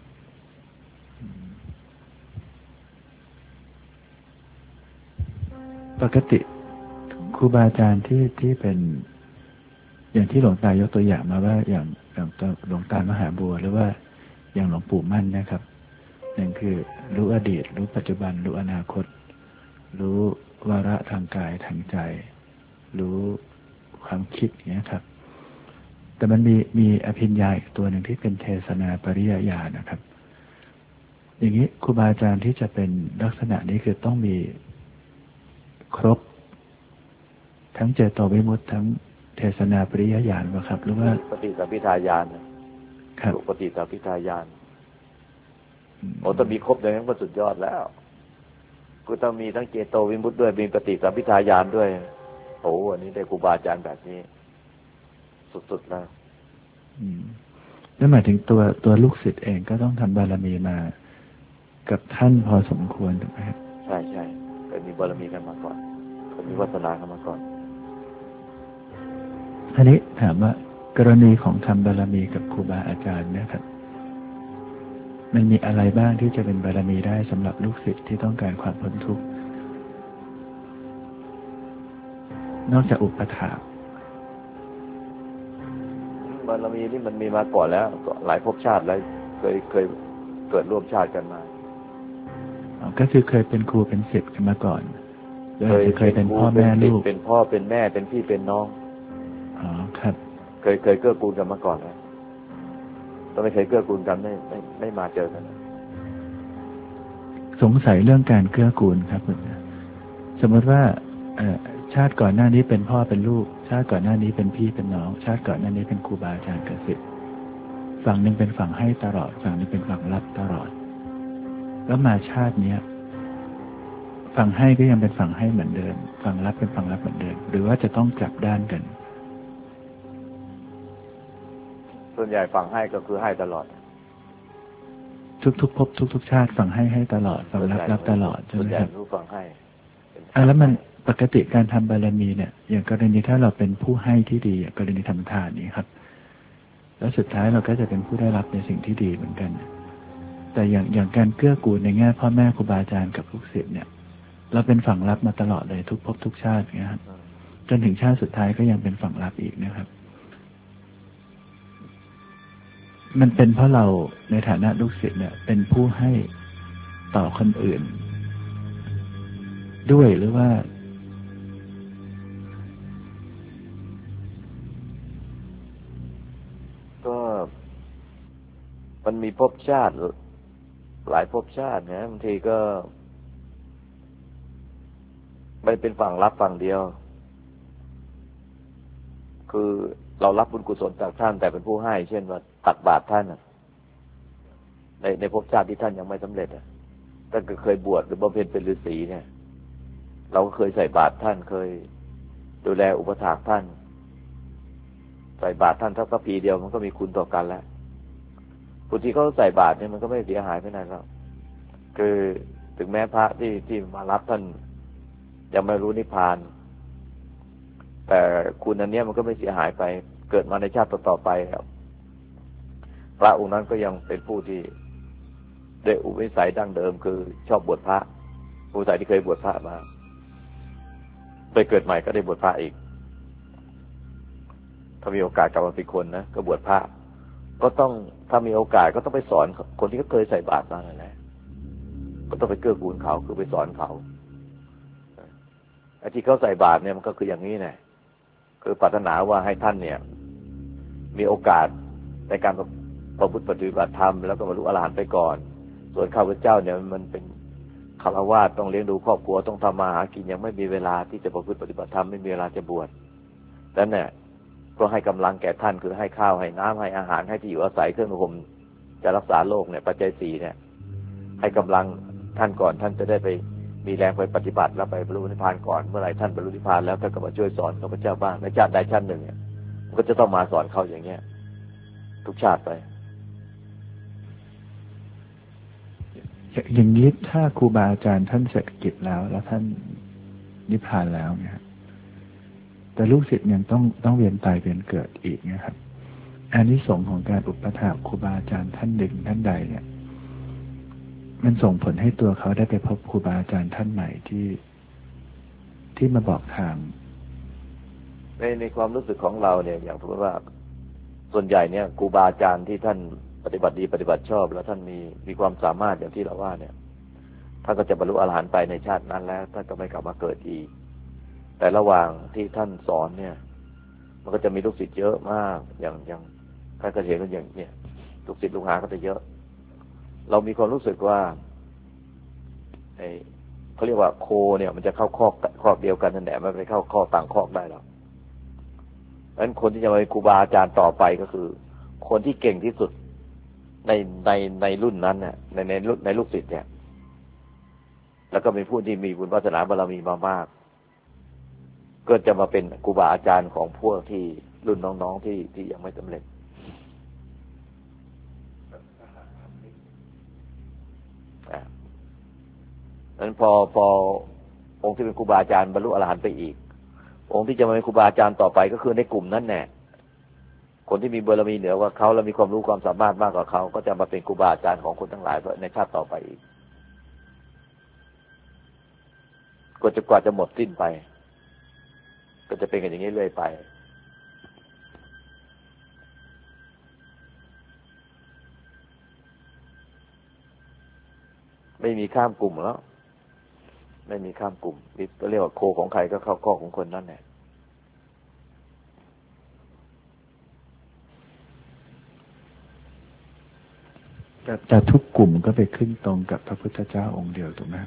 ปกติครูบาอาจารย์ที่เป็นอย่างที่หลวงตายกตัวอย่างมาว่าอย่างหลวงตามหาบัวหรือว่าอย่างหลวงปู่มั่นนะครับหนึ่งคือรู้อดีตรู้ปัจจุบันรู้อนาคตรู้วาระทางกายทางใจรู้ความคิดอย่างนี้ครับแต่มันมีอภิญญาอีกตัวหนึ่งที่เป็นเทศนาปริยญาณนะครับ อย่างนี้ครูบาอาจารย์ที่จะเป็นลักษณะนี้คือต้องมีครบทั้งเจโตวิมุตติทั้งเทศนาปริยญาณป่ะครับหรือว่าปฏิสัมภิทาญาณครับปฏิสัมภิทาญาณต้องมีครบอย่างนั้นก็สุดยอดแล้วก็ต้องมีทั้งเจโตวิมุตติด้วยมีปฏิสัมภิทาญาณด้วยอันนี้ได้ครูบาอาจารย์แบบนี้สุดๆแล้วนั่นหมายถึงตัวลูกศิษย์เองก็ต้องทำบารมีมากับท่านพอสมควรถูกไหมครับใช่ใช่เคยมีบารมีกันมาก่อนเคยมีวาสนากันมาก่อนอันนี้ถามว่ากรณีของทำบารมีกับครูบาอาจารย์เนี่ยครับมันมีอะไรบ้างที่จะเป็นบารมีได้สำหรับลูกศิษย์ที่ต้องการความพ้นทุกข์นอกจากอุปถากบารมีนี่มันมีมาก่อนแล้วหลายภพชาติแล้วเคยเกิดร่วมชาติกันมาก็คือเคยเป็นครูเป็นศิษย์กันมาก่อนเคยเป็นพ่อแม่ลูกเป็นพ่อเป็นแม่เป็นพี่เป็นน้องครับเคยเกื้อกูลกันมาก่อนแล้วต้องไม่เคยเกื้อกูลกันไม่มาเจอกันสงสัยเรื่องการเกื้อกูลครับสมมติว่าชาติก่อนหน้านี้เป็นพ่อเป็นลูกชาติก่อนหน้านี้เป็นพี่เป็นน้องชาติก่อนหน้านี้เป็นครูบาอาจารย์กับศิษย์ฝั่งหนึ่งเป็นฝั่งให้ตลอดฝั่งนึงเป็นฝั่งรับตลอดแล้วมาชาติเนี้ยฝั่งให้ก็ยังเป็นฝั่งให้เหมือนเดิมฝั่งรับเป็นฝั่งรับเหมือนเดิมหรือว่าจะต้องกลับด้านกันส่วนใหญ่ฝั่งให้ก็คือให้ตลอดทุกภพทุกชาติฟังให้ตลอดฟังรับตลอดใช่ไหมครับรู้ฟังให้แล้วมันปกติการทำบารมีเนี่ยอย่างกรณีถ้าเราเป็นผู้ให้ที่ดีกรณีทำทานนี้ครับแล้วสุดท้ายเราก็จะเป็นผู้ได้รับในสิ่งที่ดีเหมือนกันแต่อย่างการเกื้อกูลในแง่พ่อแม่ครูบาอาจารย์กับลูกศิษย์เนี่ยเราเป็นฝั่งรับมาตลอดเลยทุกภพทุกชาตินะครับจนถึงชาติสุดท้ายก็ยังเป็นฝั่งรับอีกนะครับมันเป็นเพราะเราในฐานะลูกศิษย์เนี่ยเป็นผู้ให้ต่อคนอื่นด้วยหรือว่าก็มันมีภพชาติหลายภพชาตินะบางทีก็ไม่เป็นฝั่งรับฝั่งเดียวคือเรารับบุญกุศลจากท่านแต่เป็นผู้ให้เช่นว่าตักบาตรท่านในภพชาติที่ท่านยังไม่สำเร็จท่านก็เคยบวชหรือบำเพ็ญเป็นฤาษีเนี่ยเราก็เคยใส่บาตรท่านเคยดูแลอุปถากท่านใส่บาตรท่านสักพระปีเดียวมันก็มีคุณต่อกันแล้วบางทีเขาใส่บาตรเนี่ยมันก็ไม่เสียหายไปไหนแล้วคือถึงแม้พระที่มารับท่านยังไม่รู้นิพพานแต่คุณอันนี้มันก็ไม่เสียหายไปเกิดมาในชาติต่อๆไปครับพระองค์นั้นก็ยังเป็นผู้ที่ได้อุปนิสัยดั้งเดิมคือชอบบวชพระอุปนิสัยที่เคยบวชพระมาไปเกิดใหม่ก็ได้บวชพระอีกถ้ามีโอกาสกลับมาเป็นคนนะก็บวชพระก็ต้องถ้ามีโอกาสก็ต้องไปสอนคนที่เขาเคยใส่บาตรมานั่นแหละก็ต้องไปเกื้อกูลเขาคือไปสอนเขาไอ้ที่เขาใส่บาตรเนี่ยมันก็คืออย่างนี้แหละคือปรารถนาว่าให้ท่านเนี่ยมีโอกาสในการประพฤติปฏิบัติธรรมแล้วก็บรรลุอรหันต์ไปก่อนส่วนข้าพเจ้าเนี่ยมันเป็นฆราวาสต้องเลี้ยงดูครอบครัวต้องทำมาหากินยังไม่มีเวลาที่จะประพฤติปฏิบัติธรรมไม่มีเวลาจะบวชดังนั้นเนี่ยก็ให้กำลังแก่ท่านคือให้ข้าวให้น้ำให้อาหารให้ที่อยู่อาศัยเครื่องนุ่งห่มจะรักษาโรคเนี่ยปัจจัย4เนี่ยให้กำลังท่านก่อนท่านจะได้ไปมีแรงไปปฏิบัติแล้วไปบรรลุนิพพานก่อนเมื่อไหร่ท่านบรรลุนิพพานแล้วท่านก็มาช่วยสอนข้าพเจ้าบ้างในชาติใดชาติหนึ่งเนี่ยมันก็จะต้องมาสอนเขาอย่างเงี้ยทุกชาติไปอย่างนี้ถ้าครูบาอาจารย์ท่านเสร็จกิจแล้วท่านนิพพานแล้วเนี่ยแต่ลูกศิษย์ยังต้องเวียนตายเวียนเกิดอีกนะครับอานิสงส์ของการอุปถัมภ์ครูบาอาจารย์ท่านหนึ่งท่านใดเนี่ยมันส่งผลให้ตัวเขาได้ไปพบครูบาอาจารย์ท่านใหม่ที่มาบอกทางในความรู้สึกของเราเนี่ยอย่างสมมติว่าส่วนใหญ่เนี่ยครูบาอาจารย์ที่ท่านปฏิบัติดีปฏิบัติชอบแล้วท่านมีความสามารถอย่างที่เราว่าเนี่ยท่านก็จะบรรลุอรหันต์ไปในชาตินั้นแล้วท่านก็ไม่กลับมาเกิดอีกแต่ระหว่างที่ท่านสอนเนี่ยมันก็จะมีลูกศิษย์เยอะมากอย่างท่านก็เห็นกันอย่างเนี่ยลูกศิษย์ลูกหาก็จะเยอะเรามีความรู้สึกว่าเขาเรียกว่าโคเนี่ยมันจะเข้าคอกเดียวกันนั่นแหละไม่ไปเข้าคอกต่างคอกได้หรอกเพราะฉะนั้นคนที่จะมาเป็นครูบาอาจารย์ต่อไปก็คือคนที่เก่งที่สุดในรุ่นนั้นเนี่ยในลูกศิษย์เนี่ยแล้วก็เป็นผู้ที่มีบุญวาสนาบารมีมามากก็จะมาเป็นครูบาอาจารย์ของพวกที่รุ่นน้องๆที่ยังไม่สำเร็จนั้นพอองค์ที่เป็นครูบาอาจารย์บรรลุอรหันต์ไปอีกองค์ที่จะมาเป็นครูบาอาจารย์ต่อไปก็คือในกลุ่มนั้นแน่คนที่มีบารมีเหนือกว่าเขาและมีความรู้ความสามารถมากกว่าเขาก็จะมาเป็นครูบาอาจารย์ของคนทั้งหลายในชาติต่อไปอีกกว่าจะหมดสิ้นไปก็จะเป็นกันอย่างนี้เรื่อยไปไม่มีข้ามกลุ่มแล้วไม่มีข้ามกลุ่มนี่ก็เรียกว่าโคของใครก็เข้าข้อของคนนั่นแหละแต่ทุกกลุ่มก็ไปขึ้นตรงกับพระพุทธเจ้าองค์เดียวถูกไหม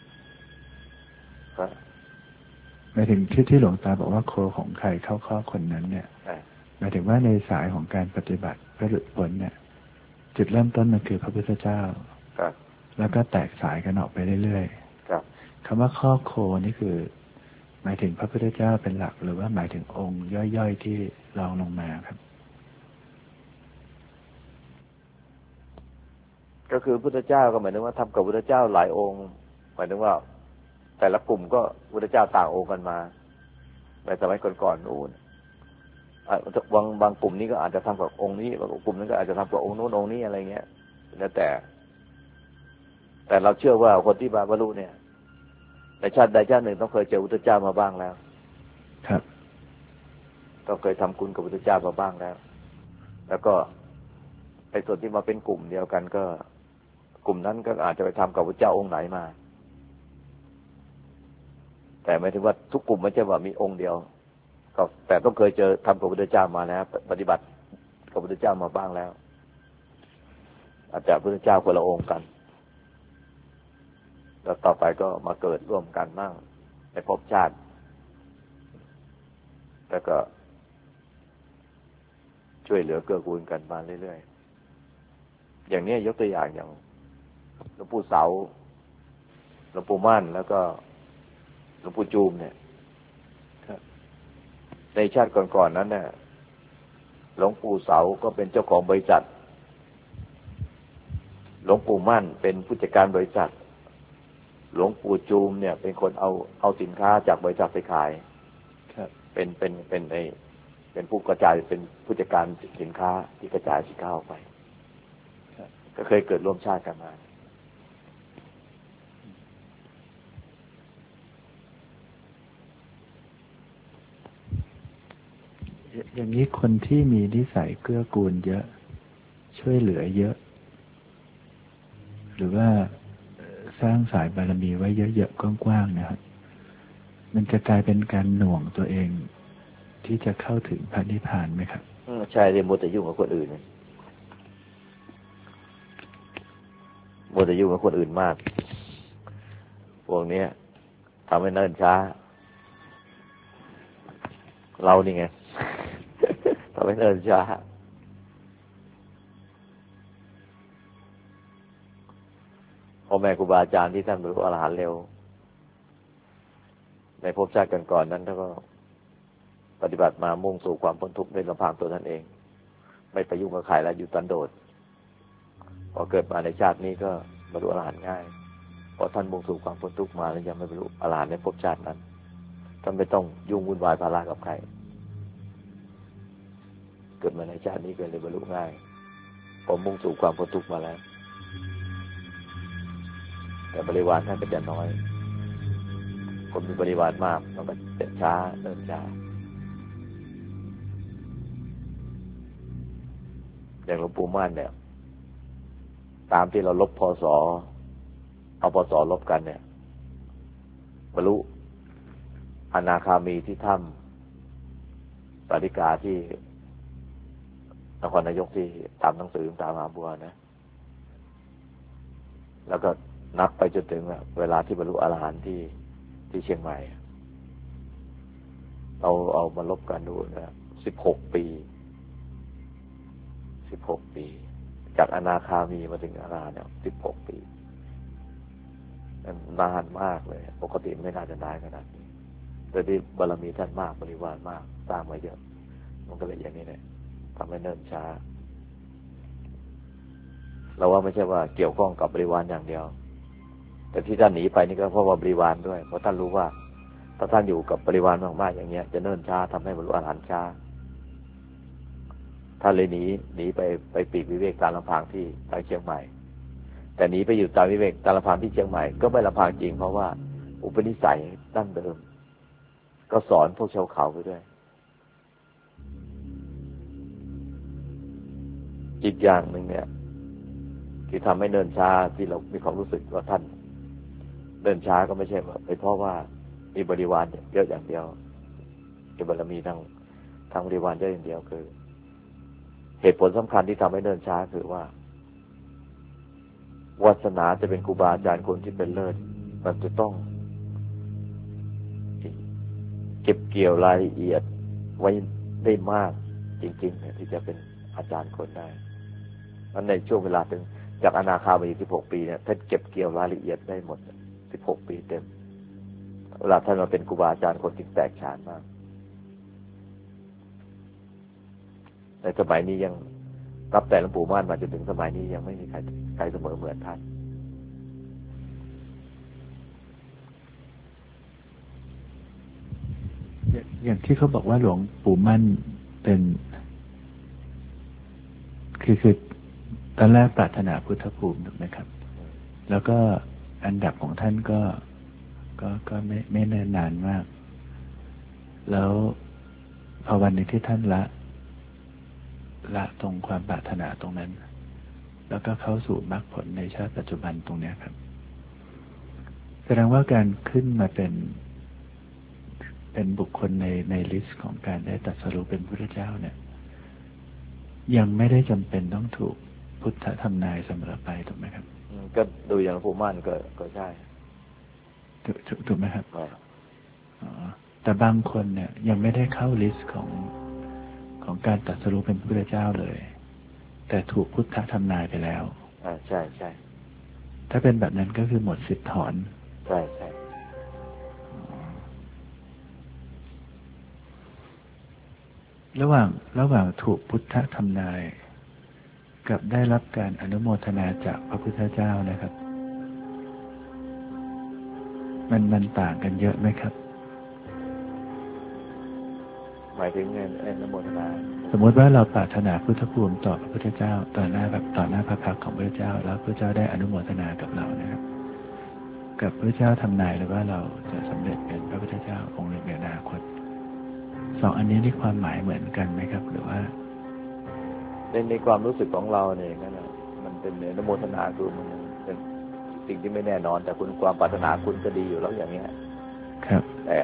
ครับหมายถึงที่หลวงตาบอกว่าโคของใครเข้าข้อคนนั้นเนี่ยหมายถึงว่าในสายของการปฏิบัติเพื่อหลุดพ้นเนี่ยจุดเริ่มต้นมันคือพระพุทธเจ้าแล้วก็แตกสายกันออกไปเรื่อยๆคำว่าข้อโคนี่คือหมายถึงพระพุทธเจ้าเป็นหลักหรือว่าหมายถึงองค์ย่อยๆที่รองลงมาครับก็คือพุทธเจ้าก็หมายถึงว่าทำกับพุทธเจ้าหลายองค์หมายถึงว่าแต่ละกลุ่มก็พุทธเจ้าต่างองค์กันมาในสมัยก่อนๆนู่นบางกลุ่มนี้ก็อาจจะทำกับองค์นี้บางกลุ่มนั้นก็อาจจะทำกับองค์โน้นองค์นี้อะไรเงี้ยแล้วแต่เราเชื่อว่าคนที่บรรลุเนี่ยในชาติใดชาติหนึ่งต้องเคยเจอพุทธเจ้ามาบ้างแล้วครับต้องเคยทำคุณกับพุทธเจ้ามาบ้างแล้วก็ไอ้ส่วนที่มาเป็นกลุ่มเดียวกันก็กลุ่มนั้นก็อาจจะไปทำกับพระเจ้าองค์ไหนมาแต่หมายถึงว่าทุกกลุ่มไม่ใช่ว่ามีองค์เดียวก็แต่ต้องเคยเจอทำกับพระพุทธเจ้ามาแล้วปฏิบัติกับพระพุทธเจ้ามาบ้างแล้วอาจจะพระพุทธเจ้าคนละองค์กันแล้วต่อไปก็มาเกิดร่วมกันมั่งในภพชาติแล้วก็ช่วยเหลือเกื้อกูลกันมาเรื่อยๆอย่างนี้ยกตัวอย่างอย่างหลวงปู่เสาหลวงปู่มั่นแล้วก็หลวงปู่จูมเนี่ยในชาติก่อนๆนั้นเนี่ยหลวงปู่เสาก็เป็นเจ้าของบริษัทหลวงปู่มั่นเป็นผู้จัดการบริษัทหลวงปู่จูมเนี่ยเป็นคนเอาสินค้าจากบริษัทไปขายเป็นผู้กระจายเป็นผู้จัดการสินค้าที่กระจายสินค้าออกไปก็เคยเกิดร่วมชาติกันมาอย่างนี้คนที่มีนิสัยเกื้อกูลเยอะช่วยเหลือเยอะหรือว่าสร้างสายบารมีไว้เยอะๆกว้างๆนะครับมันจะกลายเป็นการหน่วงตัวเองที่จะเข้าถึงพระนิพพานไหมครับใช่เรียนมัวแต่ยุ่งกับคนอื่นมัวแต่ยุ่งกับคนอื่นมากพวกนี้ทำให้เนิ่นช้าเรานี่ไงทำให้เนิ่นช้าพ่อแม่ครูบาอาจารย์ที่ท่านบรรลุอรหันต์เร็วในภพชาติก่อนๆนั้นท่านก็ปฏิบัติมามุ่งสู่ความพ้นทุกข์ในลำพังตัวท่านเองไม่ไปยุ่งกับใครแล้วอยู่ตันโดษพอเกิดมาในชาตินี้ก็บรรลุอรหันต์ง่ายเพราะท่านมุ่งสู่ความพ้นทุกข์มาแล้วยังไม่บรรลุอรหันต์ในภพชาตินั้นท่านไม่ต้องยุ่งวุ่นวายภาระกับใครเกิดมาในชาตินี้ก็เลยบรรลุง่ายพอมุ่งสู่ความพ้นทุกข์มาแล้วแต่บริวารท่านก็จะน้อยคนมีบริวารมากมันก็จะช้าเนิ่นช้าอย่างหลวงปู่มั่นเนี่ยตามที่เราลบพศเอาพศลบกันเนี่ยบรรลุอนาคามีที่ถ้ำสาริกาที่นครนายกที่ตามหนังสือตามหาบัวนะแล้วก็นับไปจนถึงเวลาที่บรรลุอรหันต์ที่เชียงใหม่เอามาลบกันดูนะ16 ปีจากอนาคามีมาถึงอรหันต์เนี่ย16 ปีนานมากเลยปกติไม่น่าจะนานขนาดนี้แต่ที่บารมีท่านมากบริวารมากสร้างมาเยอะมันก็เลยอย่างนี้เนี่ยทำให้เนิ่นช้าเราว่าไม่ใช่ว่าเกี่ยวข้องกับบริวารอย่างเดียวแต่ที่ท่านหนีไปนี่ก็เพราะว่าบริวารด้วยเพราะท่านรู้ว่าถ้าท่านอยู่กับบริวารมากๆอย่างเงี้ยจะเนิ่นช้าทำให้บรรลุอรหันต์ช้าท่านเลยหนีไปปีกวิเวกตามลำพังที่ทางเชียงใหม่แต่หนีไปอยู่ตามวิเวกตามลำพังที่เชียงใหม่ก็ไม่ลำพังจริงเพราะว่าอุปนิสัยดั้งเดิมก็สอนพวกชาวเขาไปด้วยอีกอย่างหนึ่งเนี่ยที่ทำให้เนิ่นช้าที่เรามีความรู้สึกว่าท่านเนิ่นช้าก็ไม่ใช่ว่าเป็นเพราะว่ามีบริวารเยอะอย่างเดียวมีบารมีทั้งบริวารเยอะอย่างเดียวคือเหตุผลสำคัญที่ทำให้เนิ่นช้าคือว่าวาสนาจะเป็นครูบาอาจารย์คนที่เป็นเลิศมันจะต้องเก็บเกี่ยวรายละเอียดไว้ได้มากจริงๆเนี่ยที่จะเป็นอาจารย์คนได้นั้นในช่วงเวลาถึงจากอนาคามี16 ปีเนี่ยท่านเก็บเกี่ยวรายละเอียดได้หมด16 ปีเต็มเวลาท่านมาเป็นครูบาอาจารย์คนที่แตกฉานมากในสมัยนี้ยังนับแต่หลวงปู่มั่นมาจนถึงสมัยนี้ยังไม่มีใครเสมอเหมือนท่านอย่างที่เขาบอกว่าหลวงปู่มั่นเป็นคือตอนแรกปรารถนาพุทธภูมิถูกไหมครับแล้วก็อันดับของท่านก็ไม่นานมากแล้วพอวันหนึ่งที่ท่านละตรงความปรารถนาตรงนั้นแล้วก็เข้าสู่มรรคผลในชาติปัจจุบันตรงนี้ครับแสดงว่าการขึ้นมาเป็นบุคคลในลิสต์ของการได้ตรัสรู้เป็นพระพุทธเจ้าเนี่ยยังไม่ได้จำเป็นต้องถูกพุทธธรรมนายเสมอไปถูกไหมครับก็ดูอย่างหลวงปู่มั่นก็ใช่ถูกไหมครับแต่บางคนเนี่ยยังไม่ได้เข้าลิสต์ของการตรัสรู้เป็นพระพุทธเจ้าเลยแต่ถูกพุทธธรรมนายไปแล้วใช่ใช่ถ้าเป็นแบบนั้นก็คือหมดสิทธิ์ถอนใช่ใช่ระหว่างถูกพุทธธรรมนายกับได้รับการอนุโมทนาจากพระพุทธเจ้านะครับมันต่างกันเยอะไหมครับหมายถึงอนุโมทนาสมมติว่าเราปรารถนาพุทธภูมิต่อพระพุทธเจ้าต่อหน้าพระพักตร์ของพระพุทธเจ้าแล้วพระเจ้าได้อนุโมทนากับเรานะครับกับพระเจ้าทำนายหรือว่าเราจะสำเร็จเป็นพระพุทธเจ้าองค์หนึ่งในอนาคตสองอันนี้มีความหมายเหมือนกันไหมครับหรือว่าในความรู้สึกของเราเนี่ยนั่นแหละมันเป็นอนุโมทนาคือมันเป็นสิ่งที่ไม่แน่นอนแต่คุณความปรารถนาคุณก็ดีอยู่แล้วอย่างเงี้ยครับแต่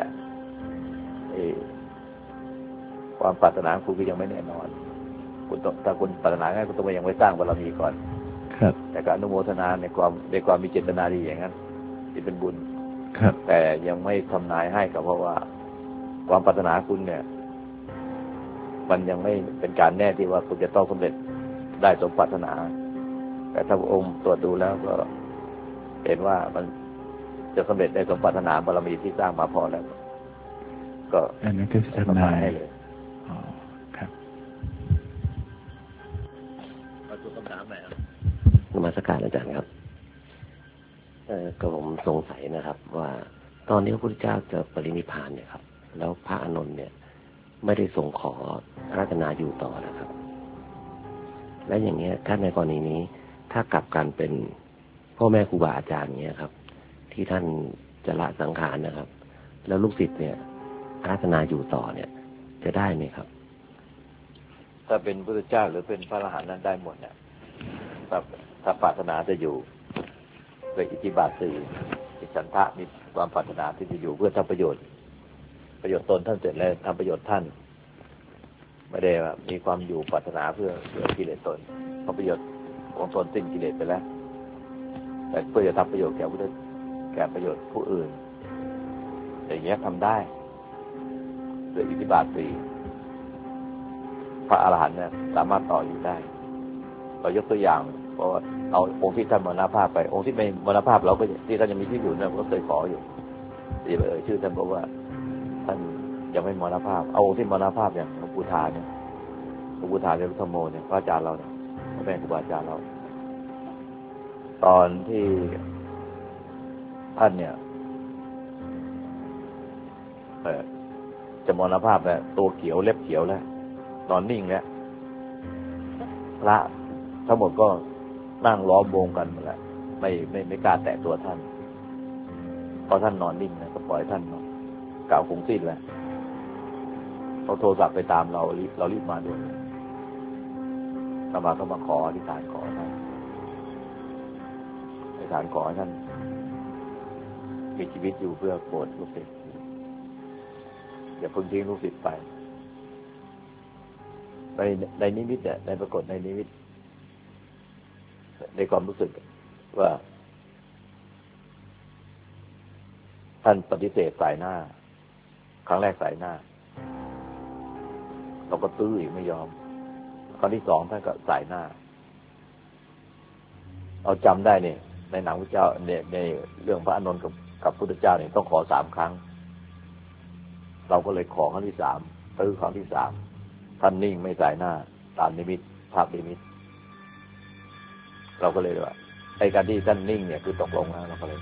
ความปรารถนาคุณก็ยังไม่แน่นอนคุณต้องถ้าคุณปรารถนาง่ายคุณต้องยังไม่สร้างบารมีก่อนครับแต่การอนุโมทนาในความมีเจตนาดีอย่างนั้นที่เป็นบุญครับแต่ยังไม่ทำนายให้ก็เพราะว่าความปรารถนาคุณเนี่ยมันยังไม่เป็นการแน่ที่ว่าคุณจะต้องสำเร็จได้สมปรารถนาแต่ถ้าพระองค์ตรวจดูแล้วก็เห็นว่ามันจะสำเร็จได้สมปรารถนาบารมีที่สร้างมาพอแล้วก็อันนั้นก็จะทำนายให้เลยอ๋อครับมาดูคำถามใหม่ครับนมัสการอาจารย์ครับก็ผมสงสัยนะครับว่าตอนนี้พระพุทธเจ้าจะปรินิพพานเนี่ยครับแล้วพระอานนท์เนี่ยไม่ได้ส่งขออาราธนาอยู่ต่อนะครับและอย่างเงี้ยถ้าในกรณีนี้ถ้ากลับกันเป็นพ่อแม่ครูบาอาจารย์เงี้ยครับที่ท่านจะละสังขารนะครับแล้วลูกศิษย์เนี่ยอาราธนาอยู่ต่อเนี่ยจะได้ไหมครับถ้าเป็นพระพุทธเจ้าหรือเป็นพระอรหันต์นั้นได้หมดเนี่ยถ้าปรารถนาจะอยู่ด้วยอิทธิบาทสี่มีฉันทะมีความปรารถนาที่จะอยู่เพื่อทำประโยชน์ตนท่านเสร็จแล้วทำประโยชน์ท่านไม่ได้ว่ามีความอยู่ปรารถนาเพื่อกิเลสตนเพราะประโยชน์ของตนสิ้นกิเลสไปแล้วแต่เพื่อจะทำประโยชน์แก่ประโยชน์ผู้อื่นอย่างเงี้ยทำได้โดยอิทธิบาทสี่พระอรหันต์เนี่ยสามารถต่ออยู่ได้เรายกตัวอย่างเพราะเอาองค์ที่ท่านมรณภาพไปองค์ที่ไม่มรณภาพเราก็ที่ท่านยังมีชีวิตอยู่เนี่ยก็เคยขออยู่ที่ไปชื่อท่านบอกว่าท่านยังไม่มรณภาพเอาองค์ที่มรณภาพอย่างหลวงปู่ทาเนี่ยหลวงปู่ทาเรรุธรรมโมเนี่ยพระอาจารย์เราเนี่ยพระแม่ครูบาอาจารย์เราตอนที่ท่านเนี่ยจะมรณภาพเนี่ยตัวเขียวเล็บเขียวแล้วนอนนิ่งแล้วพระทั้งหมดก็นั่งล้อมวงกันหมดแล้วไม่กล้าแตะตัวท่านพอท่านนอนนิ่งนะก็ปล่อยท่านกล่าวคงสิ้นแล้วเขาโทรศัพท์ไปตามเรารีบมาด่วนก็มาขออธิษฐานขอท่านอธิษฐานขอให้ท่านมีชีวิตอยู่เพื่อโปรดลูกศิษย์อย่าเพิ่งทิ้งลูกศิษย์ไปในนิมิตเนี่ยในปรากฏในนิมิตในความรู้สึกว่าท่านปฏิเสธสายหน้าครั้งแรกสายหน้าเราก็ตื้ออีกไม่ยอมครั้งที่สองท่านก็สายหน้าเราจำได้เนี่ยในหนังพระเจ้าในเรื่องพระอานนท์กับพุทธเจ้าเนี่ยต้องขอ3 ครั้งเราก็เลยขอครั้งที่3ตื้อครั้งที่3ท่านนิ่งไม่สายหน้าตามนิมิตภาพนิมิตเราก็เลยว่าไอ้การที่ท่านนิ่งเนี่ยคือตกลงแล้วเราก็เลย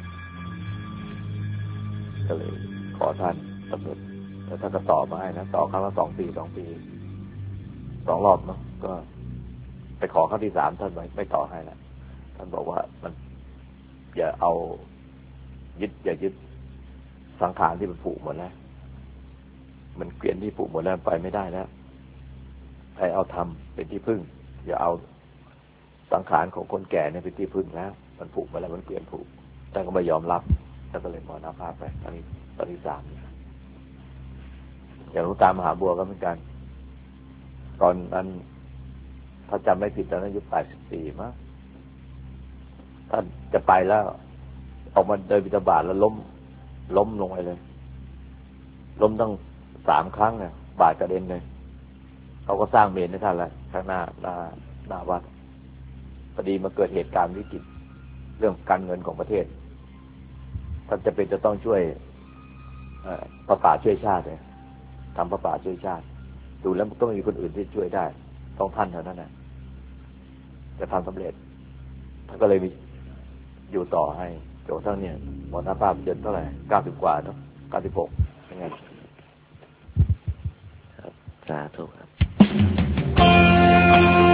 ขอท่านสำเร็จแล้วท่านก็ต่อมาให้นะต่อครั้งละ2 ปี2 รอบเนาะก็ไปขอครั้งที่3ท่านไม่ต่อให้แล้วท่านบอกว่ามันอย่ายึดสังขารที่มันผุหมดแล้วมันเกลียนที่ผุหมดแล้วไปไม่ได้แล้วให้เอาธรรมเป็นที่พึ่งอย่าเอาสังขารของคนแก่เนี่ยเป็นที่พึ่งแล้วมันผุมาแล้วมันเกลียนผุท่านก็ไม่ยอมรับท่านก็เลยมรณภาพไปตอนที่ 3อย่างหลวงตามหาบัวก็เหมือนกันตอนนั้นถ้าจำไม่ผิดตอนนั้นอายุ84มั้งท่านจะไปแล้วออกมาเดินบิณฑบาตแล้วล้มลงไปเลยล้มตั้ง3 ครั้งเนี่ยบาดกระเด็นเลยเขาก็สร้างเมรุให้ท่านแล้วข้างหน้าวัดพอดีมาเกิดเหตุการณ์วิกฤตเรื่องการเงินของประเทศท่านจะต้องช่วยพระป่าช่วยชาติเลยทำพระป่าช่วยชาติดูแล้วต้องมีคนอื่นที่ช่วยได้ต้องท่านเท่านั้นนะจะทำสำเร็จท่านก็เลยมีอยู่ต่อให้จนทั้งเนี่ยมรณภาพจนเท่าไหร่90 กว่าเนาะ96ยังไงครับสาธุครับ